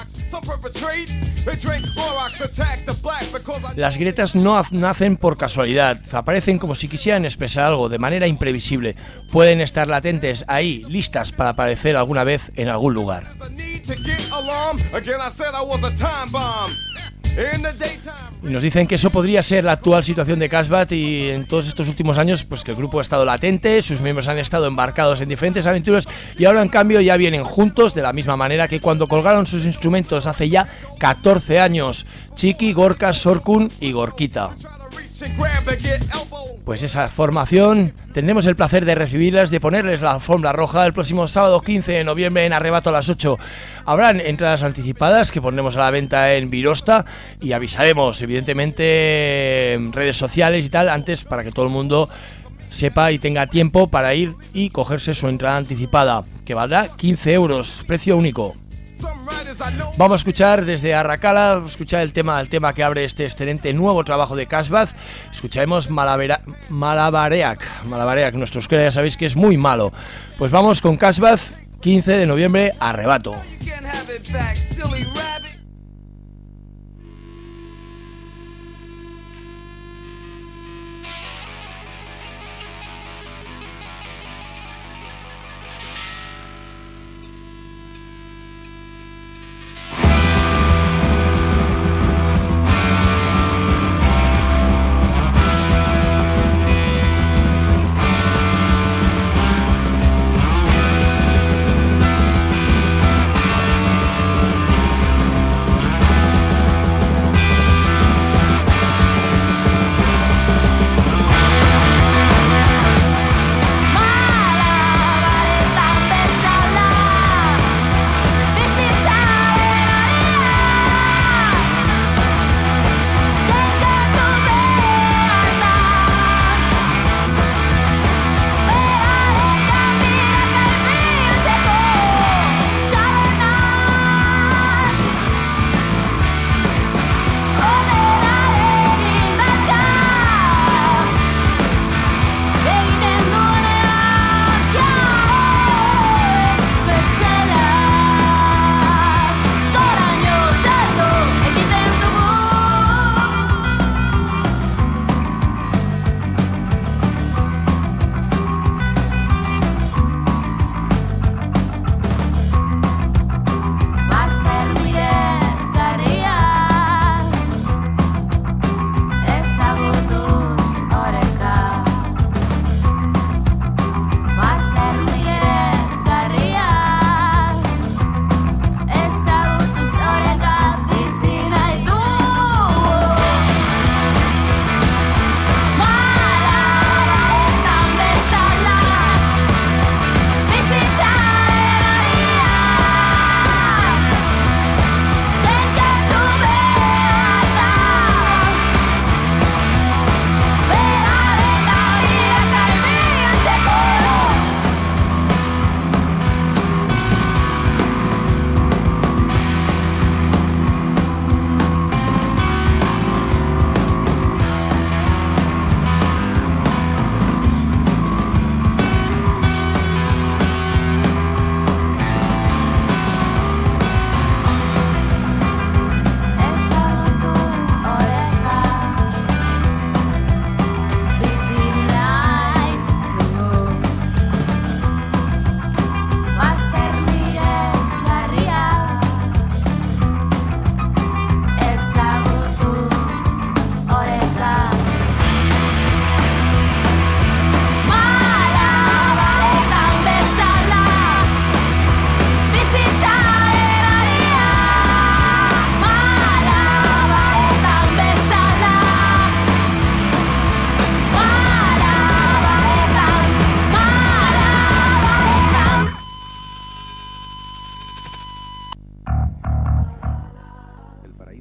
Las grietas no nacen por casualidad, aparecen como si quisieran expresar algo de manera imprevisible. Pueden estar latentes ahí, listas para aparecer alguna vez en algún lugar. Y nos dicen que eso podría ser la actual situación de Cashbath, y en todos estos últimos años pues que el grupo ha estado latente, sus miembros han estado embarcados en diferentes aventuras y ahora en cambio ya vienen juntos de la misma manera que cuando colgaron sus instrumentos hace ya 14 años, Chiqui, Gorka, Sorkun y Gorkita. Pues esa formación tendremos el placer de recibirlas, de ponerles la alfombra roja el próximo sábado 15 de noviembre en Arrebato a las 8. Habrán entradas anticipadas que pondremos a la venta en Virosta y avisaremos evidentemente en redes sociales y tal antes, para que todo el mundo sepa y tenga tiempo para ir y cogerse su entrada anticipada, que valdrá 15 euros, precio único. Vamos a escuchar desde Arrakala, escuchar el tema que abre este excelente nuevo trabajo de Cashbath. Escucharemos Malabareak, nuestro euskera ya sabéis que es muy malo. Pues vamos con Cashbath, 15 de noviembre, Arrebato.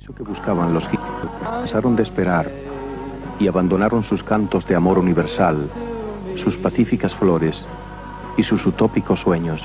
Eso que buscaban los hippies pasaron de esperar y abandonaron sus cantos de amor universal, sus pacíficas flores y sus utópicos sueños.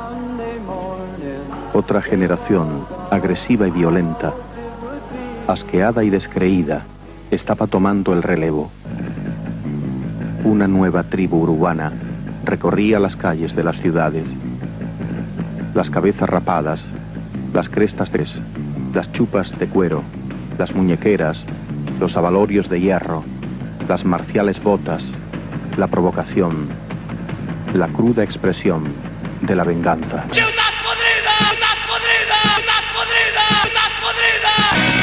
Otra generación, agresiva y violenta, asqueada y descreída, estaba tomando el relevo. Una nueva tribu urbana recorría las calles de las ciudades. Las cabezas rapadas, las crestas de las chupas de cuero, las muñequeras, los abalorios de hierro, las marciales botas, la provocación, la cruda expresión de la venganza. ¡Ciudad podrida! ¡Ciudad podrida! ¡Ciudad podrida! ¡Ciudad podrida!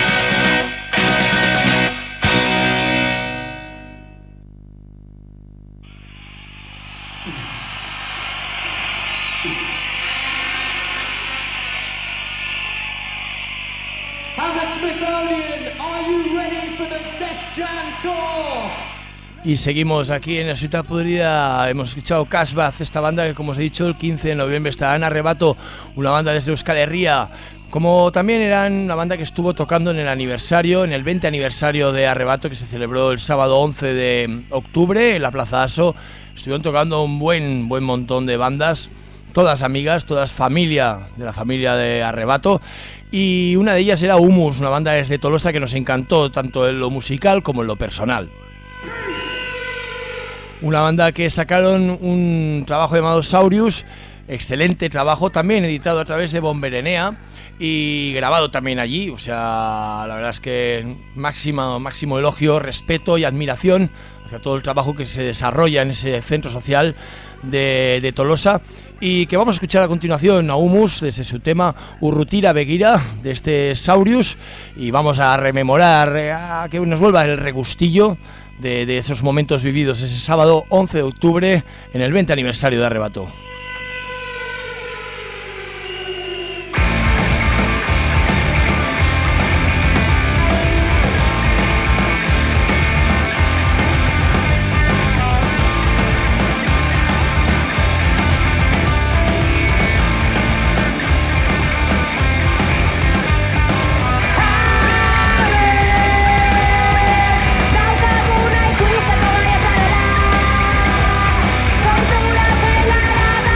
Y seguimos aquí en la Ciudad Podrida. Hemos escuchado Casbaz, esta banda que, como os he dicho, el 15 de noviembre estará en Arrebato, una banda desde Euskal Herria. Como también eran una banda que estuvo tocando en el aniversario, en el 20 aniversario de Arrebato, que se celebró el sábado 11 de octubre en la Plaza Aso. Estuvieron tocando un buen montón de bandas, todas amigas, todas familia, de la familia de Arrebato. Y una de ellas era Humus, una banda desde Tolosa que nos encantó, tanto en lo musical como en lo personal. Una banda que sacaron un trabajo llamado Saurius, excelente trabajo, también editado a través de Bomberenea y grabado también allí. O sea, la verdad es que máximo elogio, respeto y admiración hacia todo el trabajo que se desarrolla en ese centro social de Tolosa, y que vamos a escuchar a continuación a Humus desde su tema Urrutira Begira de este Saurius, y vamos a rememorar, a que nos vuelva el regustillo de esos momentos vividos ese sábado 11 de octubre en el 20 aniversario de Arrebato. Tortura,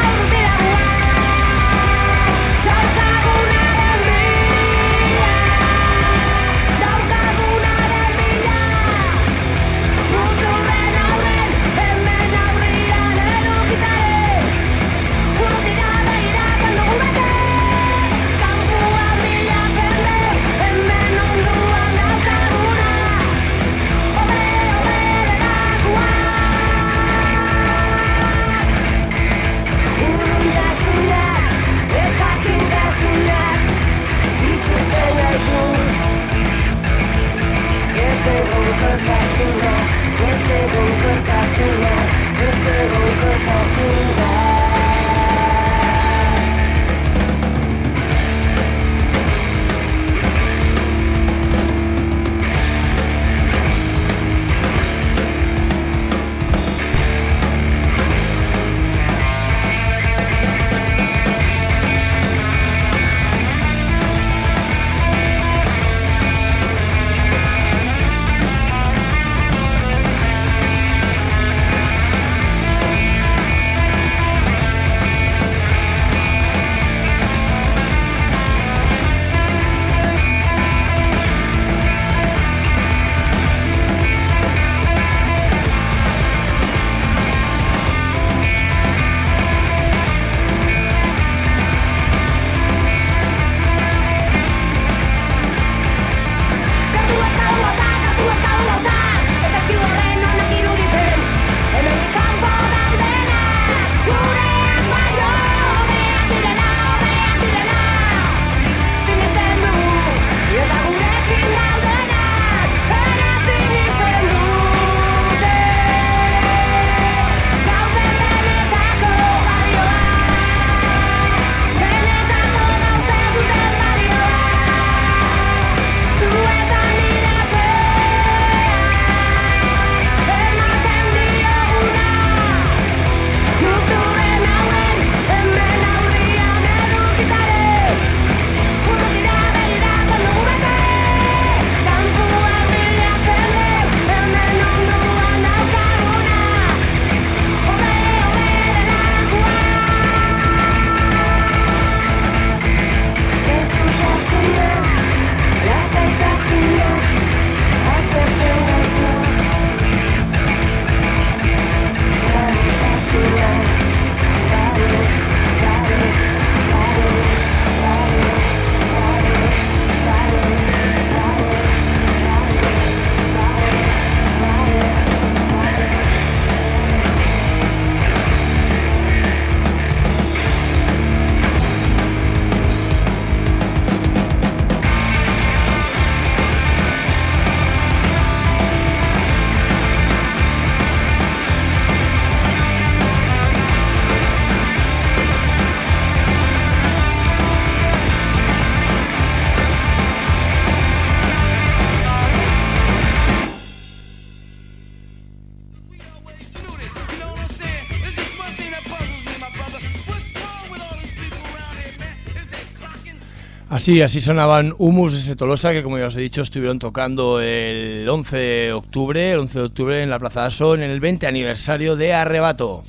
Así sonaban Humus de Tolosa, que como ya os he dicho estuvieron tocando el 11 de octubre en la Plaza Daso, en el 20 aniversario de Arrebato.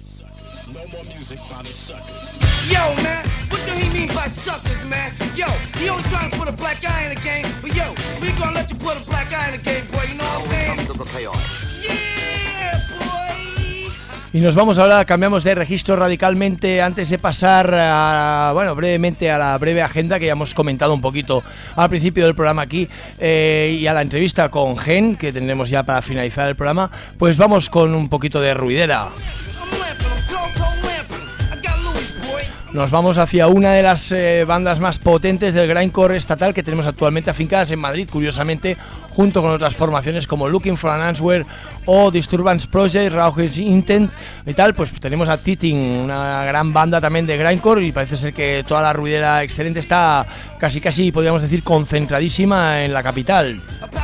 Yo, man, what do he mean by suckers, man? Yo, he only trying to put a black eye in the game, but yo, we gonna let you put a black eye in the game, boy, you know what I'm saying? Yeah, boy. Y nos vamos ahora, cambiamos de registro radicalmente antes de pasar brevemente a la breve agenda que ya hemos comentado un poquito al principio del programa aquí, y a la entrevista con Gen, que tendremos ya para finalizar el programa. Pues vamos con un poquito de ruidera. Nos vamos hacia una de las bandas más potentes del grindcore estatal que tenemos actualmente afincadas en Madrid, curiosamente, junto con otras formaciones como Looking for an Answer o Disturbance Project, Rauh's Intent y tal. Pues tenemos a Teething, una gran banda también de grindcore, y parece ser que toda la ruidera excelente está casi podríamos decir concentradísima en la capital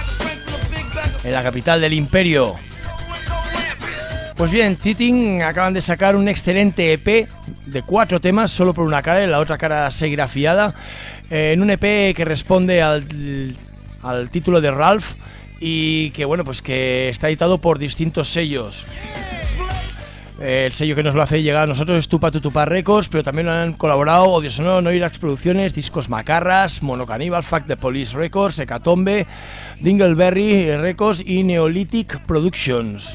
del imperio. Pues bien, Teething acaban de sacar un excelente EP de 4 temas, solo por una cara, y la otra cara serigrafiada, en un EP que responde al título de Ralph, y que bueno, pues que está editado por distintos sellos. El sello que nos lo hace llegar a nosotros es Tupa Tutupa Records, pero también han colaborado Odio Sonoro, Noirax Producciones, Discos Macarras, Mono Cannibal, Fact the Police Records, Hecatombe, Dingleberry Records y Neolithic Productions.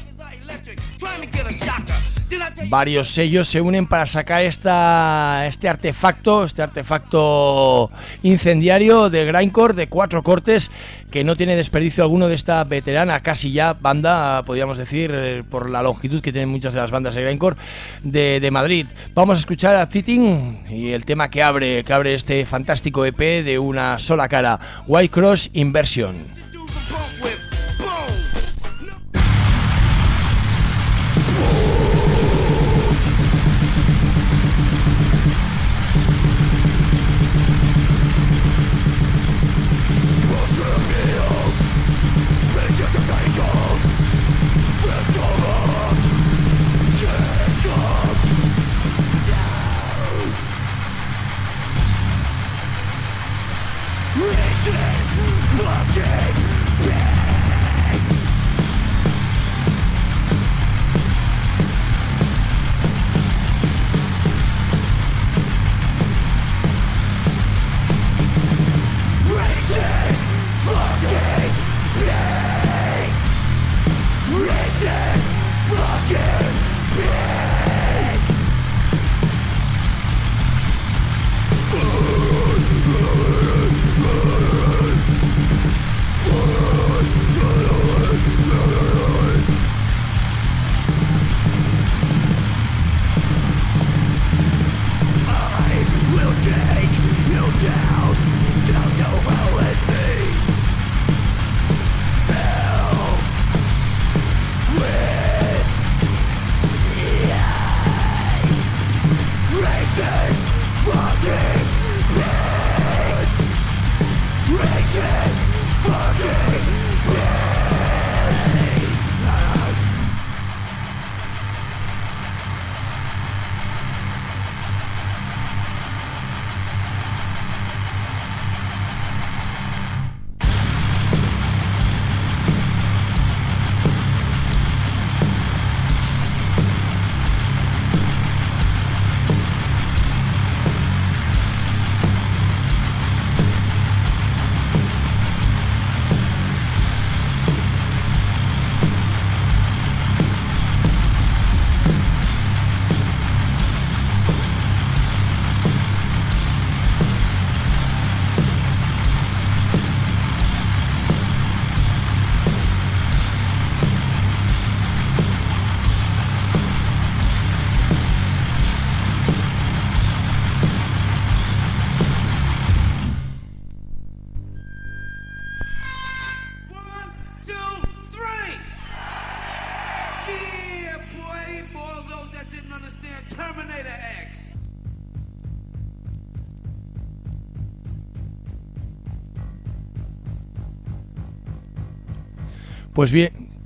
Varios sellos se unen para sacar este artefacto incendiario de grindcore de 4 cortes, que no tiene desperdicio alguno de esta veterana, casi ya banda, podríamos decir, por la longitud que tienen muchas de las bandas de grindcore de Madrid. Vamos a escuchar a Teething y el tema que abre este fantástico EP de una sola cara, White Cross Inversion.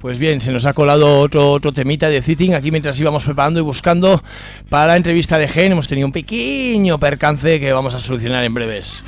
Pues bien, se nos ha colado otro temita de Sitting aquí mientras íbamos preparando y buscando para la entrevista de Gen. Hemos tenido un pequeño percance que vamos a solucionar en breves.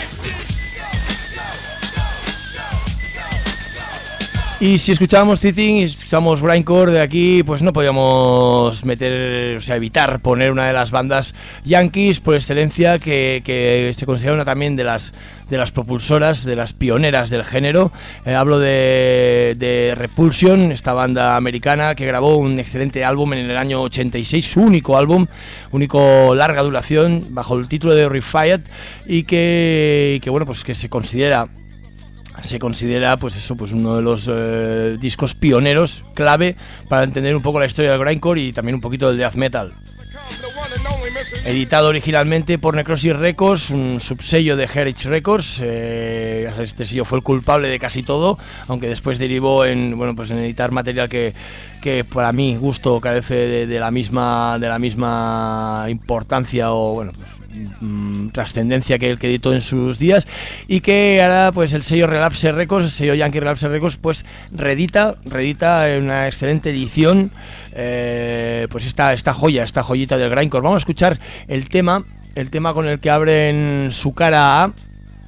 Y si escuchábamos Sitting y escuchábamos Grindcore de aquí, pues no podíamos evitar poner una de las bandas yankees por excelencia que se considera una también de las propulsoras, de las pioneras del género. Hablo de Repulsion, esta banda americana que grabó un excelente álbum en el año 86, su único álbum, único larga duración, bajo el título de Refired, y que bueno, pues que se considera pues eso, pues uno de los discos pioneros clave para entender un poco la historia del grindcore y también un poquito del death metal. Editado originalmente por Necrosis Records, un subsello de Heritage Records. Este sello fue el culpable de casi todo, aunque después derivó en editar material que para mi gusto carece de la misma importancia o trascendencia que el que editó en sus días, y que ahora pues el sello Relapse Records, el sello Yankee Relapse Records, pues reedita en una excelente edición pues esta joyita del grindcore. Vamos a escuchar el tema con el que abren su cara A,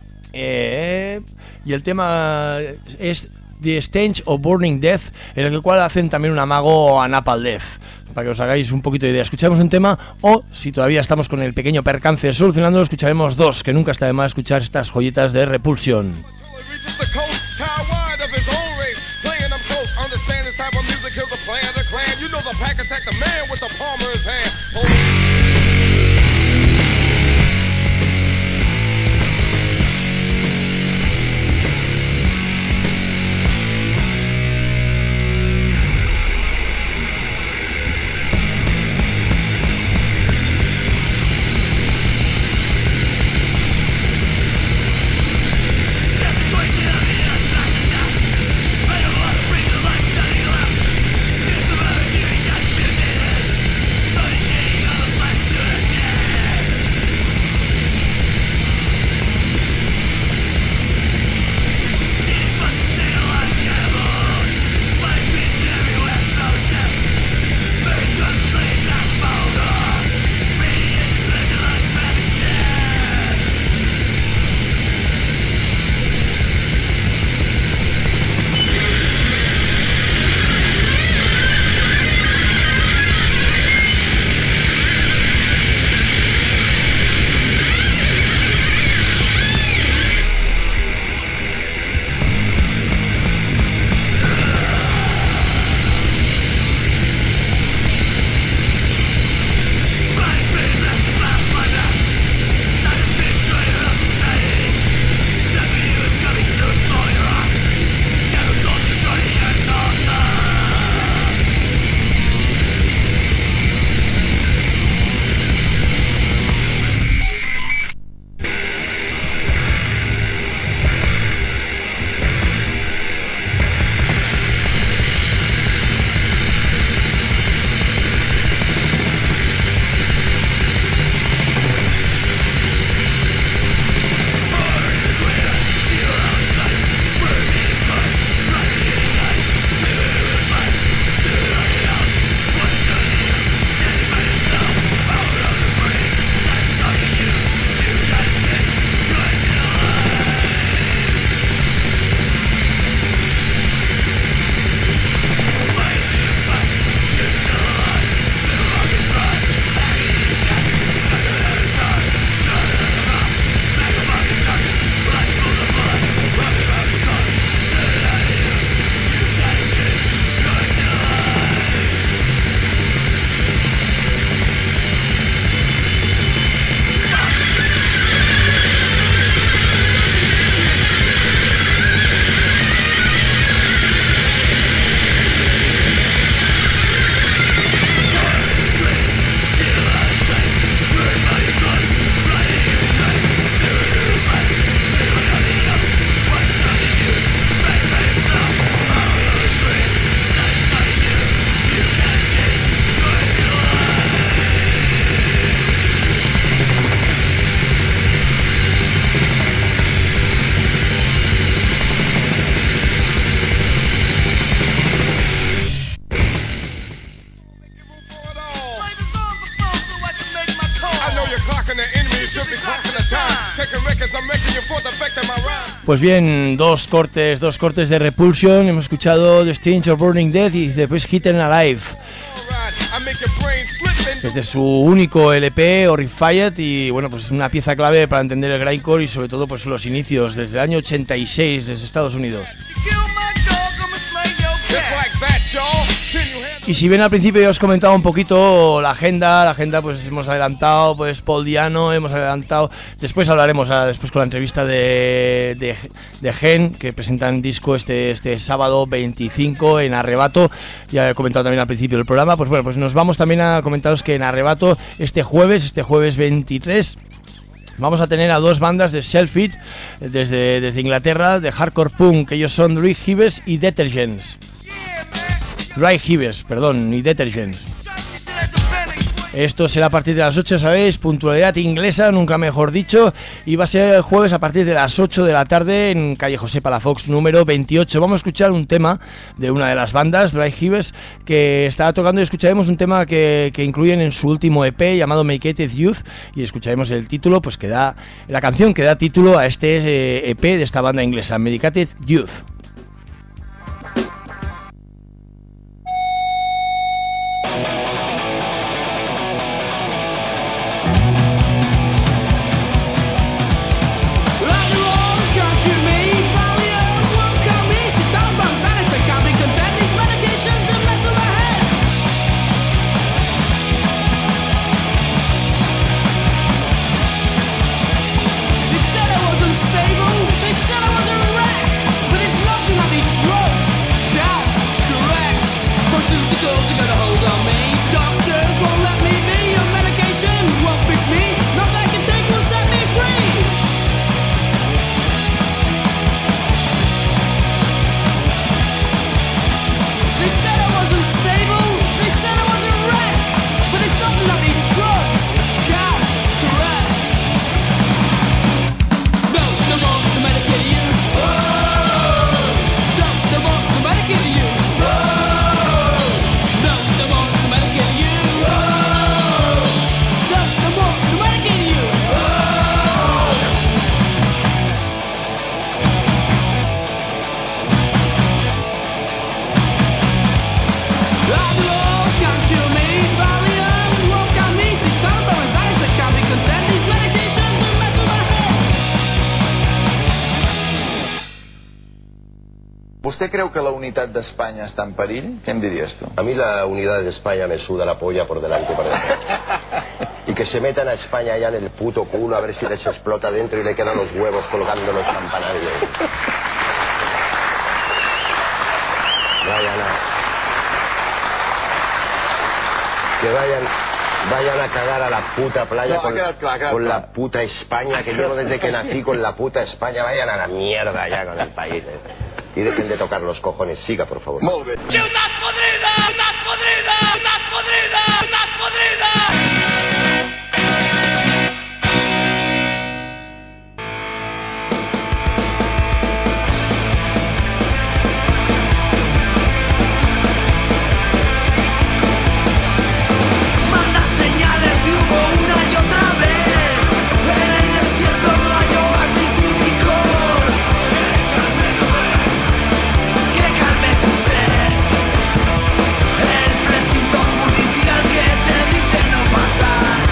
y el tema es The Stench of Burning Death, en el cual hacen también un amago a Napalm Death, para que os hagáis un poquito de idea. Escuchamos un tema, o si todavía estamos con el pequeño percance solucionándolo, escucharemos dos, que nunca está de más escuchar estas joyitas de Repulsion. Let's Pues bien, dos cortes de Repulsion. Hemos escuchado The Stench of Burning Death y después Hidden Alive. Desde su único LP, Horrified, y bueno, pues es una pieza clave para entender el grindcore y sobre todo pues los inicios, desde el año 86 desde Estados Unidos. Y si bien al principio ya os comentaba un poquito la agenda pues hemos adelantado pues Paul Diano, hemos adelantado, después hablaremos después con la entrevista de Gen, que presentan disco este sábado 25 en Arrebato, ya he comentado también al principio del programa. Pues bueno, pues nos vamos también a comentaros que en Arrebato este jueves 23 vamos a tener a dos bandas de Selfie desde Inglaterra, de hardcore punk. Ellos son Dry Hives y Detergents. Esto será a partir de las 8, ¿sabéis? Puntualidad inglesa, nunca mejor dicho. Y va a ser el jueves a partir de las 8 de la tarde en calle José Palafox número 28. Vamos a escuchar un tema de una de las bandas, Dry Hives, que estaba tocando, y escucharemos un tema que incluyen en su último EP llamado Medicated Youth. Y escucharemos el título, pues que da la canción que da título a este EP de esta banda inglesa, Medicated Youth. ¿Usted creu que la unidad de España está en perill? ¿Qué me dirías tú? A mí la unidad de España me suda la polla por delante y por detrás. Y que se metan a España ya en el puto culo a ver si les explota dentro y le quedan los huevos colgando en los campanarios. Vayan a cagar a la puta playa con la puta España, que llevo desde que nací con la puta España. Vayan a la mierda ya con el país. Y dejen de tocar los cojones. Siga, por favor. ¡Ciudad podrida! ¡Ciudad podrida! ¡Ciudad podrida! ¡Ciudad podrida! El precinto judicial que te dice no pasar.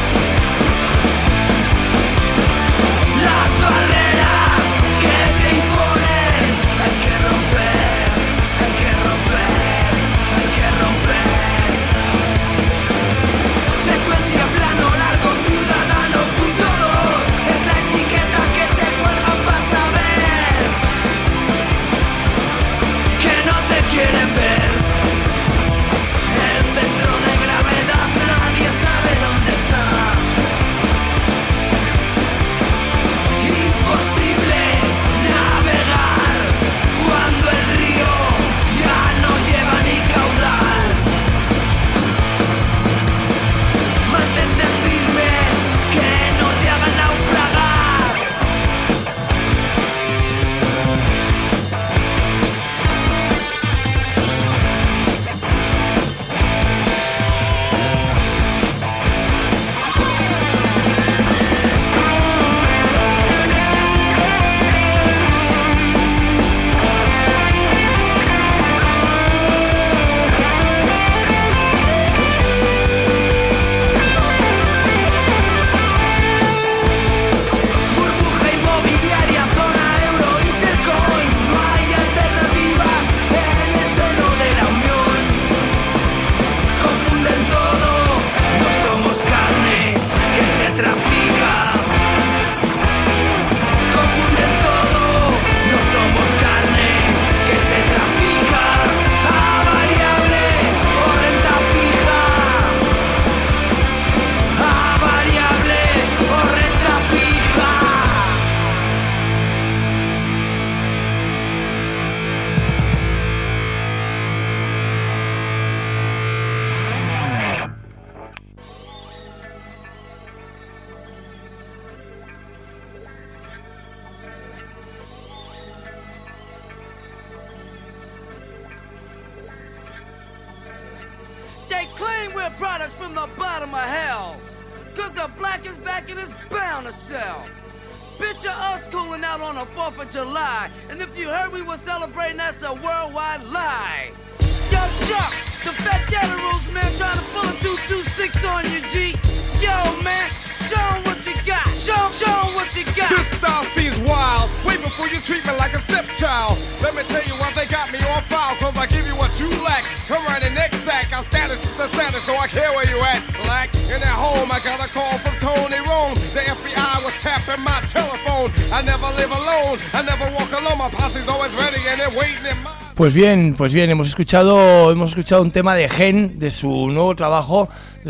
products from the bottom of hell. Cause the black is back and it's bound to sell. Picture us cooling out on the 4th of July. And if you heard we were celebrating, that's a worldwide lie. Yo, Chuck, the Fat Daddy rules, man, trying to pull a 226 on you, G. Yo, man, show 'em what you got. Show 'em what you got. This style seems wild. Way before you treat me like a stepchild. Let me tell you why they got me on file. Cause I give you what you lack. Come right in next sack. Our status is the status, so I care where you at, black. In at home, I got a call from Tony Rome. The FBI was tapping my telephone. I never live alone. I never walk alone. My posse's always ready and they're waiting in my... Pues bien, hemos escuchado un tema de Gen, de su nuevo trabajo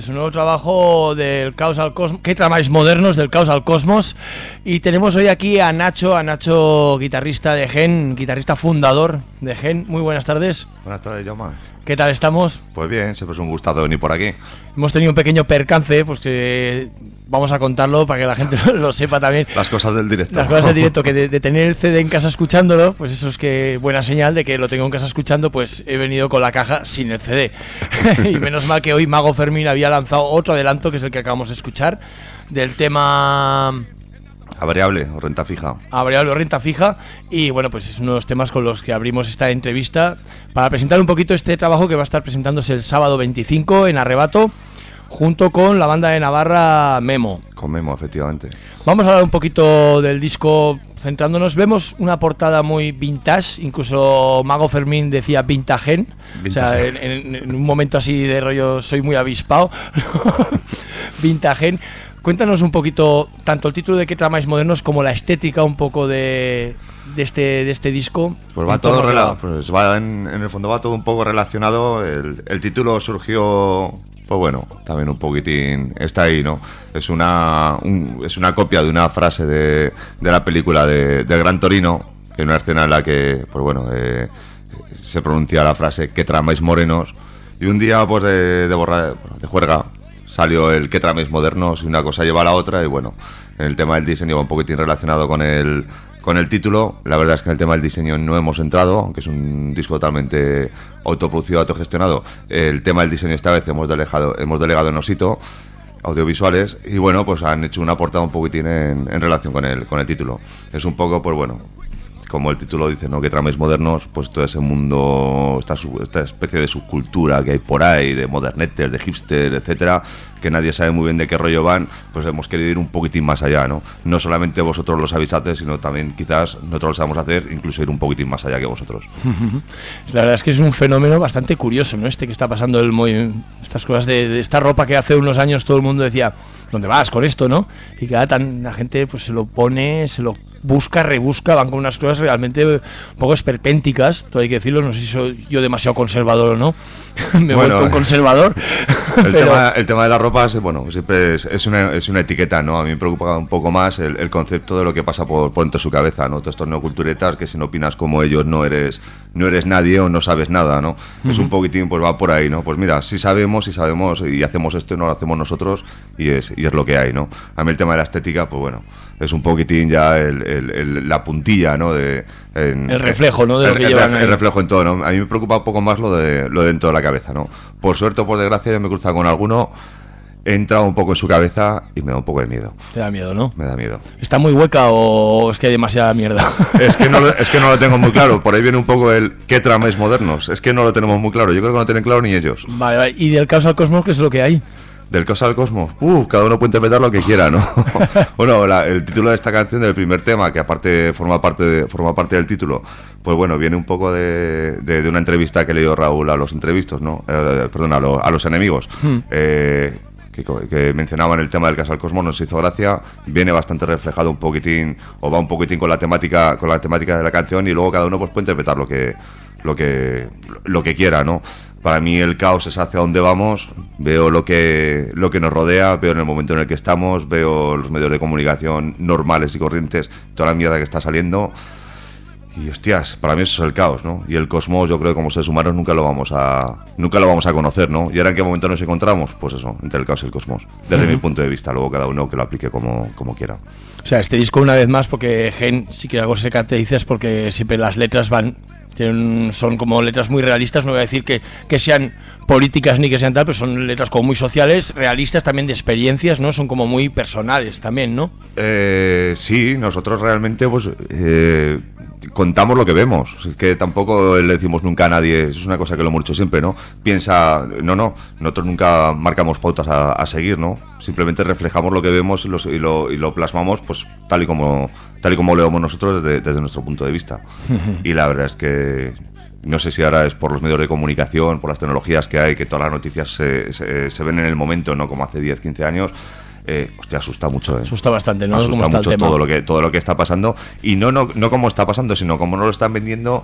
del Caos al Cosmos, ¿qué tramáis modernos? Del Caos al Cosmos. Y tenemos hoy aquí a Nacho, guitarrista de Gen, guitarrista fundador de Gen. Muy buenas tardes. Buenas tardes, Jaume. ¿Qué tal estamos? Pues bien, siempre es un gustazo venir por aquí. Hemos tenido un pequeño percance, pues que vamos a contarlo para que la gente lo sepa también. Las cosas del directo. Las cosas del directo, que de tener el CD en casa escuchándolo, pues eso es que buena señal de que lo tengo en casa escuchando, pues he venido con la caja sin el CD. Y menos mal que hoy Mago Fermín había lanzado otro adelanto, que es el que acabamos de escuchar, del tema... A variable o renta fija. A variable o renta fija. Y bueno, pues es uno de los temas con los que abrimos esta entrevista para presentar un poquito este trabajo que va a estar presentándose el sábado 25 en Arrebato, junto con la banda de Navarra Memo. Con Memo, efectivamente. Vamos a hablar un poquito del disco centrándonos. Vemos una portada muy vintage, incluso Mago Fermín decía vintagen. O sea, en un momento así de rollo soy muy avispado. Vintagen. Cuéntanos un poquito, tanto el título de ¿Qué tramáis modernos? Como la estética un poco de este disco. Pues va todo en el fondo va todo un poco relacionado. El título surgió, pues bueno, también un poquitín, está ahí, ¿no? Es una copia de una frase de la película del Gran Torino, que en una escena en la que, pues bueno, se pronuncia la frase ¿Qué tramáis morenos? Y un día, pues de juerga, salió el ¿Qué traméis modernos? Y una cosa lleva a la otra. Y bueno, en el tema del diseño va un poquitín relacionado con el título. La verdad es que en el tema del diseño no hemos entrado, aunque es un disco totalmente autoproducido, autogestionado. El tema del diseño esta vez hemos delegado en Osito Audiovisuales. Y bueno, pues han hecho una portada un poquitín en relación con el título. Es un poco, pues bueno, como el título dice, ¿no? ¿Qué tramáis modernos? Pues todo ese mundo, esta especie de subcultura que hay por ahí, de modernetes, de hipster, etcétera, que nadie sabe muy bien de qué rollo van, pues hemos querido ir un poquitín más allá, ¿no? No solamente vosotros lo sabéis hacer, sino también quizás nosotros lo sabemos hacer, incluso ir un poquitín más allá que vosotros. La verdad es que es un fenómeno bastante curioso, ¿no? Que está pasando estas cosas de esta ropa que hace unos años todo el mundo decía, ¿dónde vas con esto, no? Y que la gente pues se lo pone, se lo busca, rebusca, van con unas cosas realmente un poco esperpénticas, todo hay que decirlo, no sé si soy yo demasiado conservador o no. Me he vuelto un conservador. El tema de la ropa, bueno, siempre es una etiqueta, ¿no? A mí me preocupa un poco más el concepto de lo que pasa por dentro de su cabeza, ¿no? Todos estos neoculturetas que si no opinas como ellos no eres nadie o no sabes nada, ¿no? Es un poquitín, pues va por ahí, ¿no? Pues mira, si sabemos y hacemos esto y no lo hacemos nosotros y es lo que hay, ¿no? A mí el tema de la estética, pues bueno, es un poquitín ya la puntilla, ¿no? El reflejo, ¿no? De lo que llevan ahí. El reflejo en todo, ¿no? A mí me preocupa un poco más lo de dentro de la cabeza, ¿no? Por suerte o por desgracia, yo me he cruzado con alguno, he entrado un poco en su cabeza y me da un poco de miedo. Te da miedo, ¿no? Me da miedo. ¿Está muy hueca o es que hay demasiada mierda? Es que no lo tengo muy claro. Por ahí viene un poco el ¿qué tramáis modernos? Es que no lo tenemos muy claro. Yo creo que no tienen claro ni ellos. Vale. ¿Y del Caos al Cosmos qué es lo que hay? Del Caos al Cosmos, cada uno puede interpretar lo que quiera, ¿no? Bueno, el título de esta canción, del primer tema, que aparte forma parte del título, pues bueno, viene un poco de una entrevista que le dio Raúl a los entrevistos, ¿no? A los enemigos. Que mencionaban el tema del Caos al Cosmos, nos hizo gracia, viene bastante reflejado un poquitín, o va un poquitín con la temática de la canción, y luego cada uno pues puede interpretar lo que quiera, ¿no? Para mí el caos es hacia dónde vamos, veo lo que nos rodea, veo en el momento en el que estamos, veo los medios de comunicación normales y corrientes, toda la mierda que está saliendo, y hostias, para mí eso es el caos, ¿no? Y el cosmos, yo creo que como seres humanos nunca lo vamos a conocer, ¿no? ¿Y ahora en qué momento nos encontramos? Pues eso, entre el caos y el cosmos, desde mi punto de vista, luego cada uno que lo aplique como quiera. O sea, este disco una vez más, porque Gen sí que algo se caracteriza, es porque siempre las letras son como letras muy realistas, no voy a decir que sean políticas ni que sean tal, pero son letras como muy sociales, realistas también, de experiencias, ¿no? Son como muy personales también, ¿no? Sí, nosotros realmente pues contamos lo que vemos. Es que tampoco le decimos nunca a nadie, es una cosa que lo hemos dicho siempre, ¿no? Piensa, no, nosotros nunca marcamos pautas a seguir, ¿no? Simplemente reflejamos lo que vemos y lo plasmamos pues tal y como lo vemos nosotros desde nuestro punto de vista. Y la verdad es que no sé si ahora es por los medios de comunicación, por las tecnologías que hay, que todas las noticias se ven en el momento, no como hace 10, 15 años. Hostia, asusta mucho. Asusta bastante, ¿no? Asusta ¿Cómo está mucho el tema? todo lo que está pasando. Y no cómo está pasando, sino cómo nos lo están vendiendo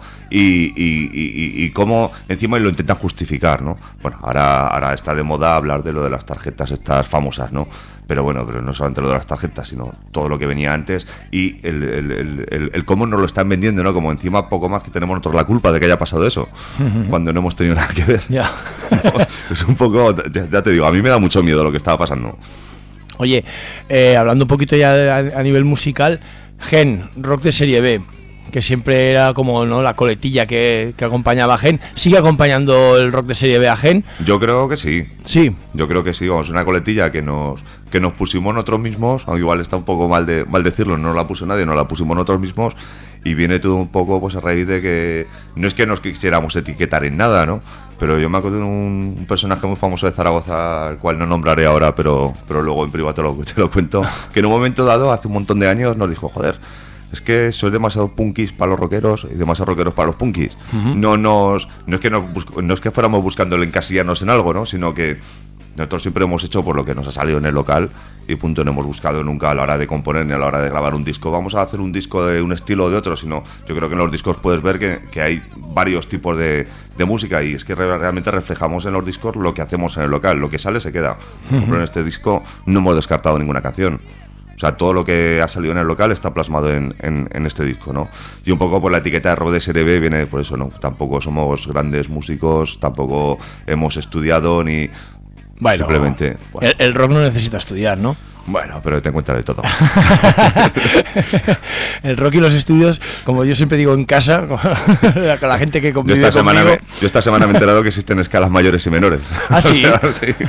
y cómo encima lo intentan justificar, ¿no? Bueno, ahora está de moda hablar de lo de las tarjetas estas famosas, ¿no? Pero no solamente lo de las tarjetas, sino todo lo que venía antes y el cómo nos lo están vendiendo, ¿no? Como encima poco más que tenemos nosotros la culpa de que haya pasado eso, cuando no hemos tenido nada que ver. Ya. Es un poco, ya te digo, a mí me da mucho miedo lo que estaba pasando. Oye, hablando un poquito ya a nivel musical, Gen, rock de serie B, que siempre era como, ¿no?, la coletilla que acompañaba a Gen. ¿Sigue acompañando el rock de serie B a Gen? Yo creo que sí. Sí. Yo creo que sí, vamos, una coletilla que nos pusimos nosotros mismos, aunque igual está un poco mal decirlo, no la puso nadie, nos la pusimos nosotros mismos, y viene todo un poco pues a raíz de que no es que nos quisiéramos etiquetar en nada, ¿no? Pero yo me acuerdo de un personaje muy famoso de Zaragoza, al cual no nombraré ahora, pero luego en privado te lo cuento, que en un momento dado, hace un montón de años, nos dijo, joder, es que sois demasiado punkis para los rockeros y demasiado rockeros para los punkis. No es que fuéramos buscando el encasillarnos en algo, ¿no? Sino que nosotros siempre hemos hecho por lo que nos ha salido en el local y punto, no hemos buscado nunca a la hora de componer ni a la hora de grabar un disco. Vamos a hacer un disco de un estilo o de otro, sino yo creo que en los discos puedes ver que hay varios tipos de música y es que realmente reflejamos en los discos lo que hacemos en el local. Lo que sale se queda. Por ejemplo, en este disco no hemos descartado ninguna canción. O sea, todo lo que ha salido en el local está plasmado en este disco, ¿no? Y un poco por la etiqueta de rock de serie B viene por eso, ¿no? Tampoco somos grandes músicos, tampoco hemos estudiado ni... Bueno, simplemente... Bueno. El rock no necesita estudiar, ¿no? Bueno, pero te encuentras de todo. El rock y los estudios, como yo siempre digo en casa, con la gente que convive conmigo... Yo esta semana me he enterado que existen escalas mayores y menores. ¿Ah, sí? O sea, sí.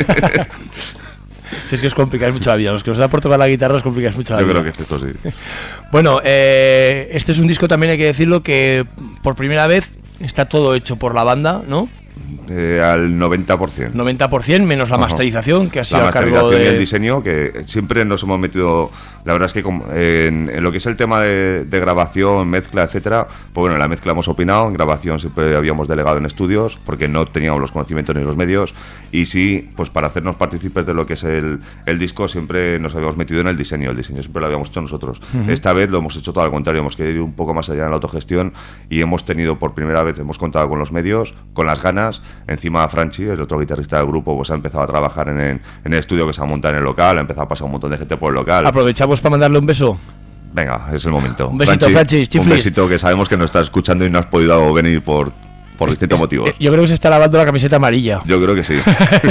Si es que os complicáis mucho la vida, los que os da por tocar la guitarra os complicáis mucho la vida. Yo creo que esto sí. Bueno, este es un disco, también hay que decirlo, que por primera vez está todo hecho por la banda, ¿no? Al 90%. 90%, menos la masterización, que ha sido la a cargo masterización de... y el diseño, que siempre nos hemos metido, la verdad es que en lo que es el tema de grabación, mezcla, etcétera, pues bueno, en la mezcla hemos opinado, en grabación siempre habíamos delegado en estudios, porque no teníamos los conocimientos ni los medios, y sí, pues para hacernos partícipes de lo que es el disco, siempre nos habíamos metido en el diseño siempre lo habíamos hecho nosotros. Esta vez lo hemos hecho todo al contrario, hemos querido ir un poco más allá en la autogestión, y hemos tenido por primera vez, hemos contado con los medios, con las ganas. Encima Franchi, el otro guitarrista del grupo, pues ha empezado a trabajar en el estudio que se ha montado en el local, ha empezado a pasar un montón de gente por el local. ¿Aprovechamos para mandarle un beso? Venga, es el momento. Un besito, Franchi, chiflis. Un besito, que sabemos que nos estás escuchando y no has podido venir por distintos motivos. Yo creo que se está lavando la camiseta amarilla. Yo creo que sí.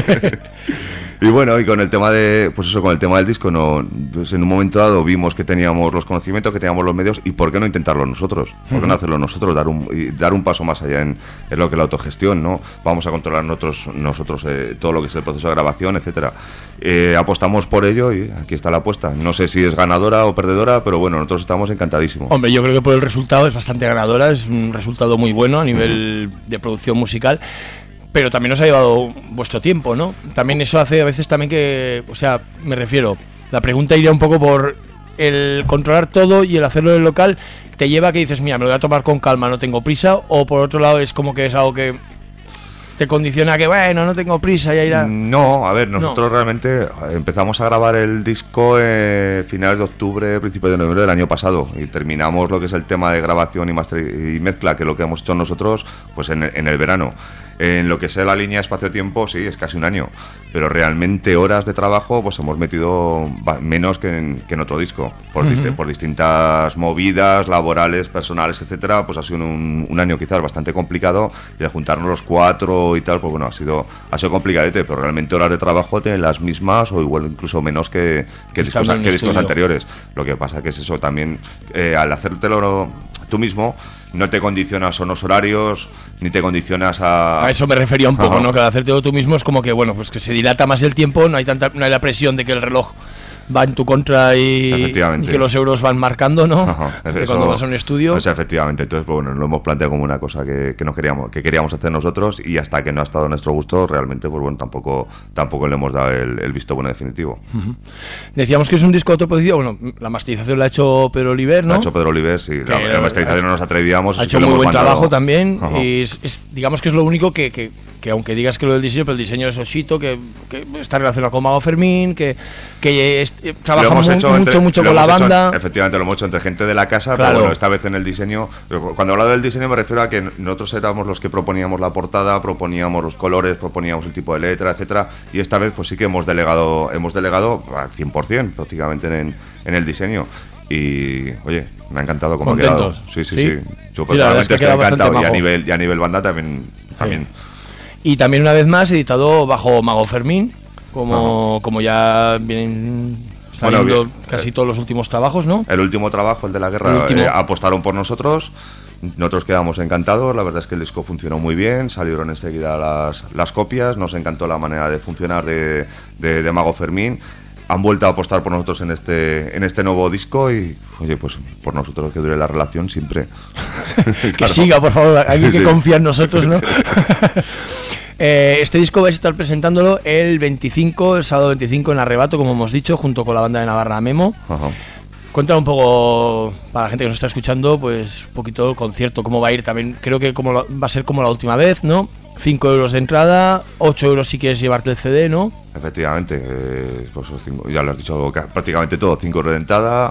Y bueno, y con el tema con el tema del disco, pues en un momento dado vimos que teníamos los conocimientos, que teníamos los medios, y ¿por qué no intentarlo nosotros? ¿Por qué no hacerlo nosotros? Dar un paso más allá en lo que es la autogestión, ¿no? Vamos a controlar nosotros todo lo que es el proceso de grabación, etcétera. Apostamos por ello y aquí está la apuesta. No sé si es ganadora o perdedora, pero bueno, nosotros estamos encantadísimos. Hombre, yo creo que por el resultado es bastante ganadora, es un resultado muy bueno a nivel de producción musical. Pero también os ha llevado vuestro tiempo, ¿no? También eso hace a veces también que... O sea, me refiero... La pregunta iría un poco por el controlar todo y el hacerlo en el local. Te lleva a que dices, mira, me lo voy a tomar con calma, no tengo prisa. O por otro lado es como que es algo que te condiciona a que, bueno, no tengo prisa y a ir a... No, a ver, nosotros realmente empezamos a grabar el disco finales de octubre, principios de noviembre del año pasado. Y terminamos lo que es el tema de grabación y mezcla, que es lo que hemos hecho nosotros, pues en el verano. En lo que sea la línea espacio-tiempo, sí, es casi un año. Pero realmente horas de trabajo, pues hemos metido menos que en otro disco. Por distintas movidas laborales, personales, etcétera, pues ha sido un año quizás bastante complicado. Y de juntarnos los cuatro y tal, pues bueno, ha sido complicadete. Pero realmente horas de trabajo tienen las mismas o igual incluso menos que discos anteriores. Lo que pasa que es eso también, al hacértelo tú mismo, no te condicionas a unos horarios, ni te condicionas a eso me refería un poco, ¿no? Que al hacer todo tú mismo es como que, bueno, pues que se dilata más el tiempo, no hay la presión de que el reloj va en tu contra y que los euros van marcando, ¿no? Cuando vas a un estudio. Pues efectivamente, entonces pues, bueno, lo hemos planteado como una cosa que queríamos hacer nosotros, y hasta que no ha estado a nuestro gusto, realmente pues bueno, tampoco le hemos dado el visto bueno definitivo. Decíamos que es un disco autoproducido, bueno, la masterización la ha hecho Pedro Oliver, ¿no? La ha hecho Pedro Oliver, sí, la masterización no nos atrevíamos. Ha hecho muy buen trabajo también, y digamos que es lo único que aunque digas que lo del diseño, pero el diseño es Oshito, que está relacionado con Mago Fermín, que trabajamos mucho con la banda. Efectivamente, lo hemos hecho entre gente de la casa, claro. Pero bueno, esta vez en el diseño, cuando hablo del diseño me refiero a que nosotros éramos los que proponíamos la portada, proponíamos los colores, proponíamos el tipo de letra, etcétera, y esta vez pues sí que hemos delegado al 100% prácticamente en el diseño. Y oye, me ha encantado cómo ha quedado. Sí. Yo personalmente estoy encantado, y a nivel banda también. Y también una vez más editado bajo Mago Fermín, como ya vienen saliendo casi todos los últimos trabajos, ¿no? El último trabajo, el de la guerra, apostaron por nosotros. Nosotros quedamos encantados, la verdad es que el disco funcionó muy bien, salieron enseguida las copias, nos encantó la manera de funcionar de Mago Fermín. Han vuelto a apostar por nosotros en este nuevo disco y, oye, pues por nosotros que dure la relación siempre. Que claro. Siga, por favor, alguien que confía en nosotros, ¿no? Este disco vais a estar presentándolo el sábado 25 en Arrebato, como hemos dicho, junto con la banda de Navarra Memo. Ajá. Cuéntame un poco, para la gente que nos está escuchando, pues un poquito el concierto, cómo va a ir. También creo que va a ser como la última vez, ¿no? 5 euros de entrada, 8 euros si quieres llevarte el CD, ¿no? Efectivamente, pues ya lo has dicho prácticamente todo, 5 euros de entrada,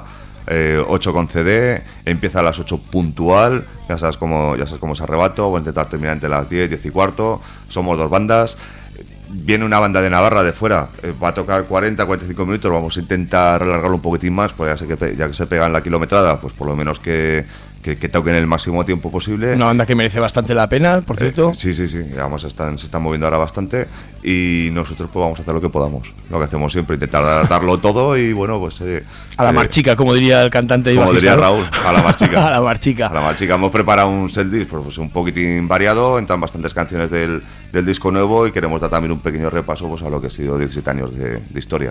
8 con CD, empieza a las 8 puntual, ya sabes cómo es Arrebato, voy a intentar terminar entre las 10 y cuarto, somos 2 bandas. Viene una banda de Navarra de fuera, va a tocar 40-45 minutos, vamos a intentar alargarlo un poquitín más, pues ya que se pega en la kilometrada, pues por lo menos que toquen el máximo tiempo posible. Una banda que merece bastante la pena, por cierto. Sí, además se están moviendo ahora bastante y nosotros pues vamos a hacer lo que podamos, lo que hacemos siempre, intentar darlo todo y bueno, pues... a la marchica, como diría el cantante y como bajista, diría Raúl, a la marchica. A la marchica. Hemos preparado un set list pues, un poquitín variado, entran bastantes canciones del disco nuevo y queremos dar también un pequeño repaso pues, a lo que ha sido 17 años de historia.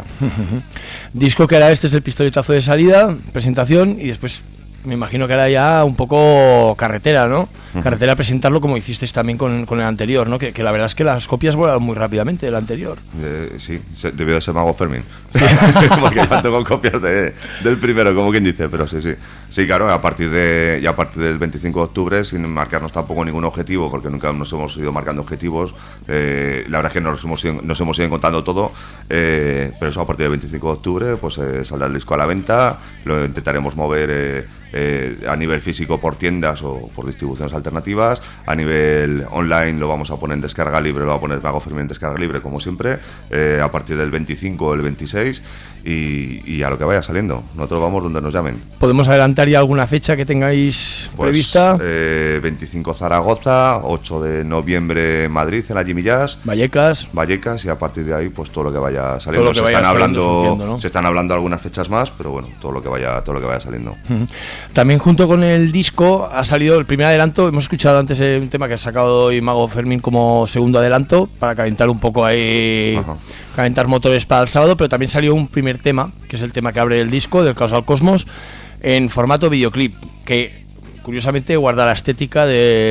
Disco que ahora este es el pistoletazo de salida, presentación y después... Me imagino que ahora ya un poco carretera, ¿no? Carretera, presentarlo como hicisteis también con el anterior, ¿no? Que la verdad es que las copias volaron muy rápidamente, el anterior. Sí, debió de ser Mago Fermín. Porque ya tengo copias del primero, como quien dice, pero sí. Sí, claro, a partir del 25 de octubre, sin marcarnos tampoco ningún objetivo, porque nunca nos hemos ido marcando objetivos, la verdad es que nos hemos ido encontrando todo, pero eso a partir del 25 de octubre, pues saldrá el disco a la venta, lo intentaremos mover... a nivel físico por tiendas o por distribuciones alternativas, a nivel online lo vamos a poner en descarga libre, lo va a poner Mago Fermín en descarga libre como siempre, a partir del 25 o el 26 y a lo que vaya saliendo, nosotros vamos donde nos llamen. ¿Podemos adelantar ya alguna fecha que tengáis prevista? 25 Zaragoza, 8 de noviembre Madrid en la Jimmy Jazz, Vallecas y a partir de ahí pues todo lo que vaya saliendo. Se están hablando algunas fechas más, pero bueno, todo lo que vaya saliendo. También junto con el disco ha salido el primer adelanto. Hemos escuchado antes un tema que ha sacado hoy Mago Fermín como segundo adelanto para calentar un poco ahí, calentar motores para el sábado, pero también salió un primer tema, que es el tema que abre el disco, del Caos al Cosmos, en formato videoclip, que curiosamente guarda la estética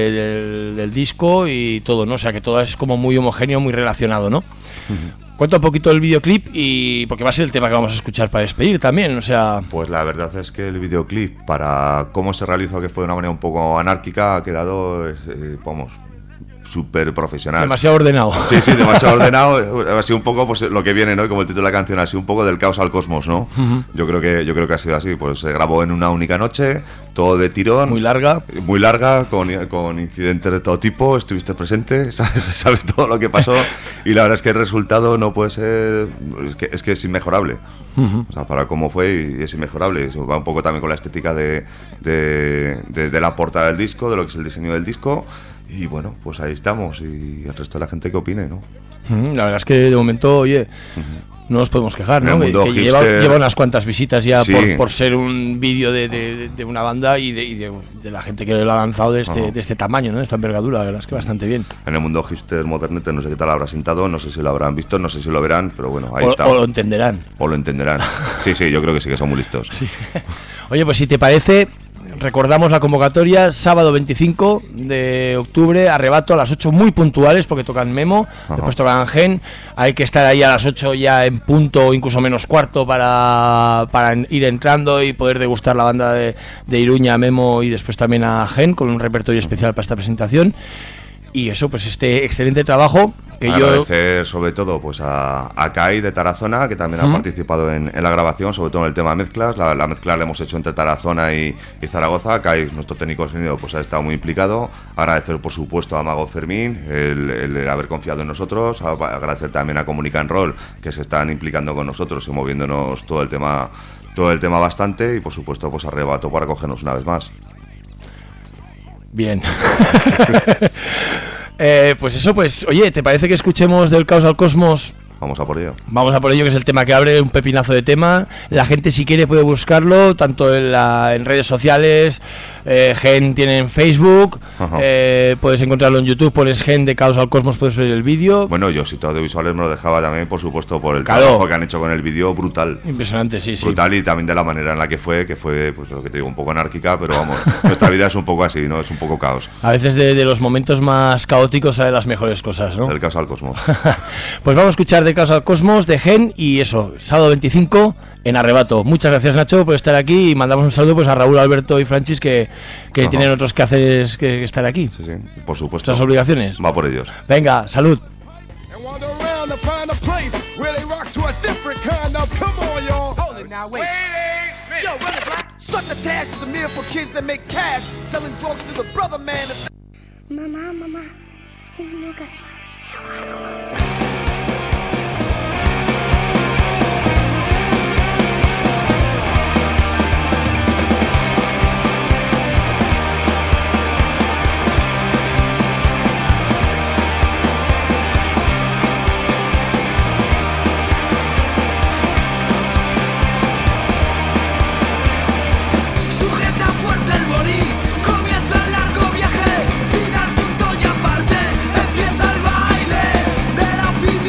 del disco y todo, ¿no? O sea que todo es como muy homogéneo, muy relacionado, ¿no? Cuenta un poquito el videoclip y porque va a ser el tema que vamos a escuchar para despedir también, o sea... Pues la verdad es que el videoclip, para cómo se realizó, que fue de una manera un poco anárquica, ha quedado, súper profesional. Demasiado ordenado. Sí, demasiado ordenado. Ha sido un poco pues lo que viene, ¿no? Como el título de la canción, ha sido un poco del caos al cosmos, ¿no? Yo creo que ha sido así. Pues se grabó en una única noche, todo de tirón. Muy larga, con incidentes de todo tipo. Estuviste presente, sabes todo lo que pasó. Y la verdad es que el resultado no puede ser... Es que es inmejorable. O sea, para cómo fue, y es inmejorable. Eso va un poco también con la estética de la portada del disco, de lo que es el diseño del disco. Y bueno, pues ahí estamos, y el resto de la gente que opine, ¿no? La verdad es que de momento, oye, no nos podemos quejar, En ¿no? el mundo Que hipster- lleva unas cuantas visitas ya Sí. por ser un vídeo de una banda y de la gente que lo ha lanzado de este tamaño, ¿no? De esta envergadura, la verdad es que bastante bien. En el mundo hipster modernete no sé qué tal habrá sentado, no sé si lo habrán visto, no sé si lo verán, pero bueno, ahí está. O lo entenderán. O lo entenderán. Sí, yo creo que sí, que son muy listos. Sí. Oye, pues si te parece, recordamos la convocatoria, sábado 25 de octubre, Arrebato a las 8, muy puntuales porque tocan Memo, después tocan Gen, hay que estar ahí a las 8 ya en punto, incluso menos cuarto para ir entrando y poder degustar la banda de Iruña, Memo y después también a Gen con un repertorio especial para esta presentación. Y eso, pues este excelente trabajo que agradecer sobre todo pues a Kai de Tarazona, que también ha participado en la grabación, sobre todo en el tema mezclas. La mezcla la hemos hecho entre Tarazona y Zaragoza. Kai, nuestro técnico de sonido, pues ha estado muy implicado. Agradecer por supuesto a Mago Fermín el haber confiado en nosotros. Agradecer también a Comunica en Roll, que se están implicando con nosotros y moviéndonos todo el tema bastante. Y por supuesto pues Arrebato para acogernos una vez más. Bien. Pues eso, pues oye, ¿te parece que escuchemos Del Caos al Cosmos? Vamos a por ello. Vamos a por ello, que es el tema que abre, un pepinazo de tema. La gente, si quiere, puede buscarlo tanto en redes sociales. Gen tiene en Facebook. Puedes encontrarlo en YouTube, pones Gen de Caos al Cosmos, puedes ver el vídeo. Bueno, yo si todo audiovisuales me lo dejaba también, por supuesto, por el trabajo que han hecho con el vídeo, brutal. Impresionante, sí. Brutal, y también de la manera en la que fue, pues lo que te digo, un poco anárquica, pero vamos, nuestra vida es un poco así, ¿no? Es un poco caos. A veces de los momentos más caóticos salen las mejores cosas, ¿no? Del Caos al Cosmos. Pues vamos a escuchar de Caos al Cosmos, de Gen, y eso, sábado 25 en Arrebato. Muchas gracias, Nacho, por estar aquí, y mandamos un saludo pues a Raúl, Alberto y Francis, que tienen otros quehaceres que estar aquí. Sí, por supuesto. Nuestras obligaciones. Va por ellos. Venga, salud. Mamá, en ocasiones veo algo así. Sujeta fuerte el bolí, comienza el largo viaje, final punto y aparte, empieza el baile de la opinión.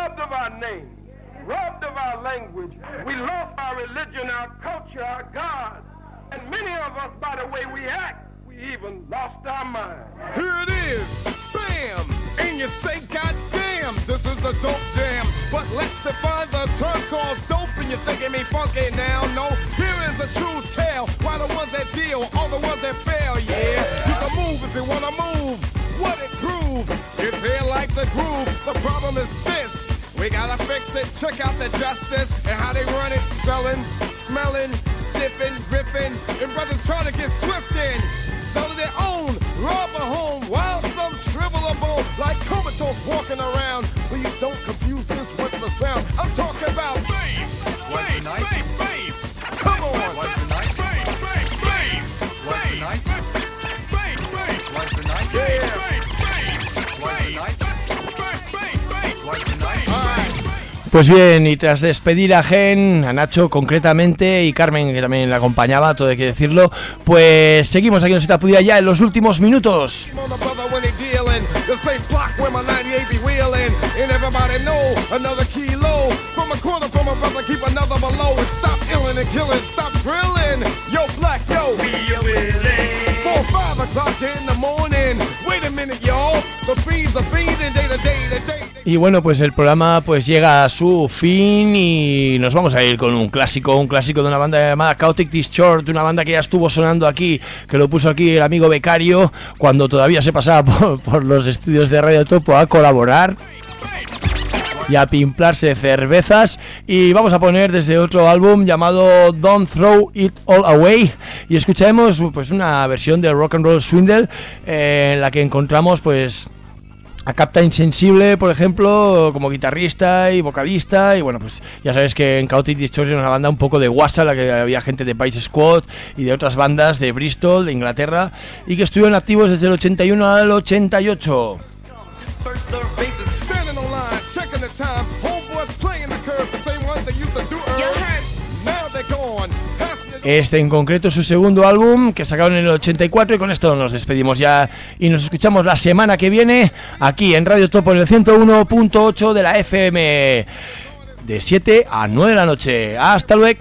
robbed of our name, robbed of our language. We lost our religion, our culture, our God. And many of us, by the way we act, we even lost our mind. Here it is, bam! And you say, God damn, this is a dope jam. But let's define the term called dope, and you're thinking me funky now. No, here is a true tale. Why the ones that deal, all the ones that fail, yeah. You can move if you wanna move. What it groove? It's here like the groove. The problem is this. We gotta fix it. Check out the justice and how they run it. Selling, smelling, sniffing, riffing, and brothers trying to get swift in. Selling their own, rob a home, while some shrivel a bone like comatose walking around. Please don't confuse this with the sound. I'm talking about bass, bass, bass, bass. Come on, what's the night? Bass, bass, bass. What's the night? Bass, bass. What's the night? Yeah. Bass, bass. What's the night? Bass, bass. What's the night? All right. Pues bien, y tras despedir a Gen, a Nacho concretamente y Carmen, que también la acompañaba, todo hay que decirlo, pues seguimos aquí en Cita Pudía ya en los últimos minutos. Y bueno, pues el programa pues llega a su fin y nos vamos a ir con un clásico de una banda llamada Chaotic Discharge, una banda que ya estuvo sonando aquí, que lo puso aquí el amigo Becario cuando todavía se pasaba por los estudios de Radio Topo a colaborar y a pimplarse cervezas. Y vamos a poner desde otro álbum llamado Don't Throw It All Away y escucharemos pues una versión de Rock and Roll Swindle en la que encontramos pues a Captain Sensible, por ejemplo, como guitarrista y vocalista. Y bueno, pues ya sabes que en Chaotic Discharge era una banda un poco de guasa, la que había gente de Vice Squad y de otras bandas de Bristol, de Inglaterra, y que estuvieron activos desde el 81 al 88. Este en concreto es su segundo álbum, que sacaron en el 84, y con esto nos despedimos ya y nos escuchamos la semana que viene aquí en Radio Topo en el 101.8 de la FM de 7 a 9 de la noche. Hasta luego.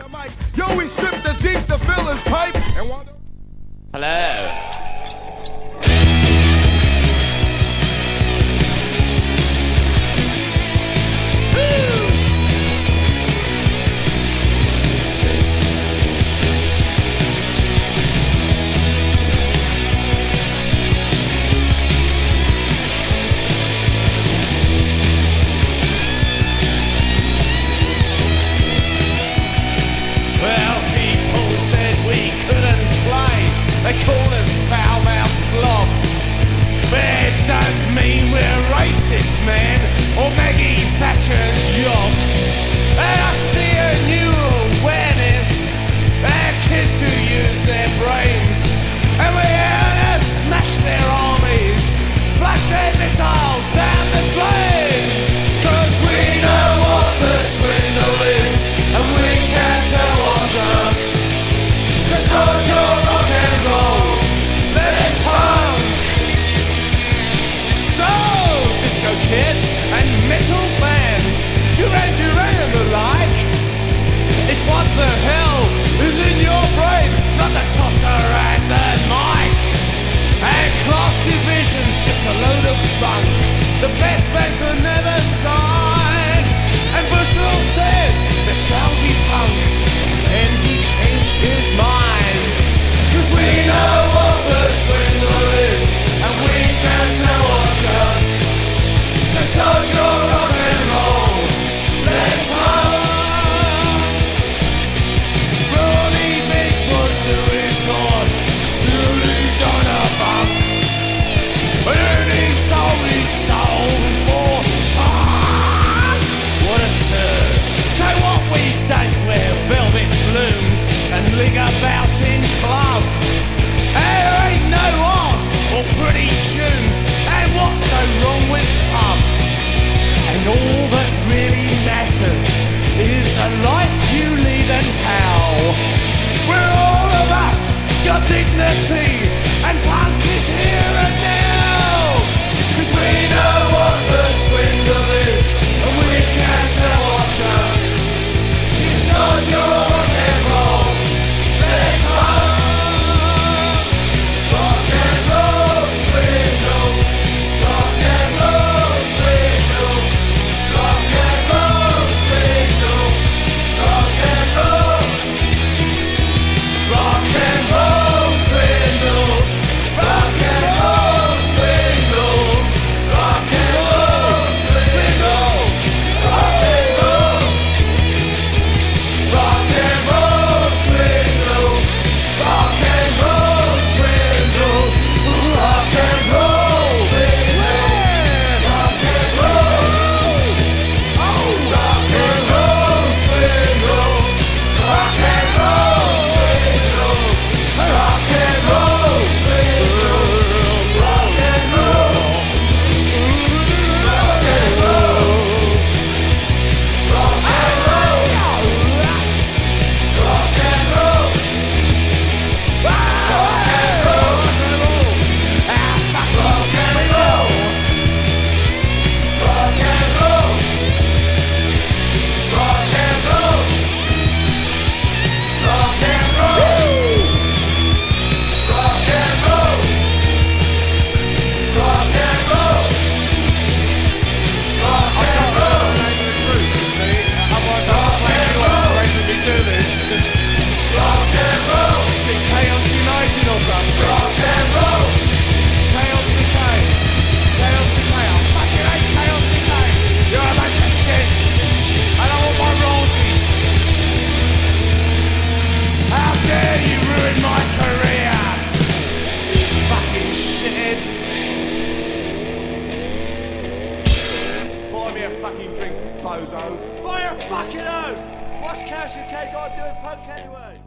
They call us foul-mouthed slobs, but it don't mean we're racist, man, or Maggie Thatcher's yobs. And I see a new awareness, kids who use their brains, and we're here to smash their armies, flush their missiles down the drains. 'Cause we know what the swindle is, and we can tell what's drunk. So soldier rock and roll, let it punk. So, disco kids and metal fans, Duran Duran and the like, it's what the hell is in your brain, not the tosser and the mic. And class division's just a load of bunk, the best bands will never sign. And Bristol said, there shall be punk, and then he changed his mind. 'Cause we know what the swindle is, and we can tell what's junk. So soldier rock and roll, let's run. Ronnie Biggs was doing torn till he done a bunk. And he sold his soul for punk. What a turd. So what we don't wear velvet looms and lig about in clubs. There ain't no art or pretty tunes, and what's so wrong with pubs? And all that really matters is the life you lead and how. We're all of us got dignity, and punk is here and now. 'Cause we know what the swindle is, and we can so. Fire fucking out! What's Chaos UK got to do with punk anyway?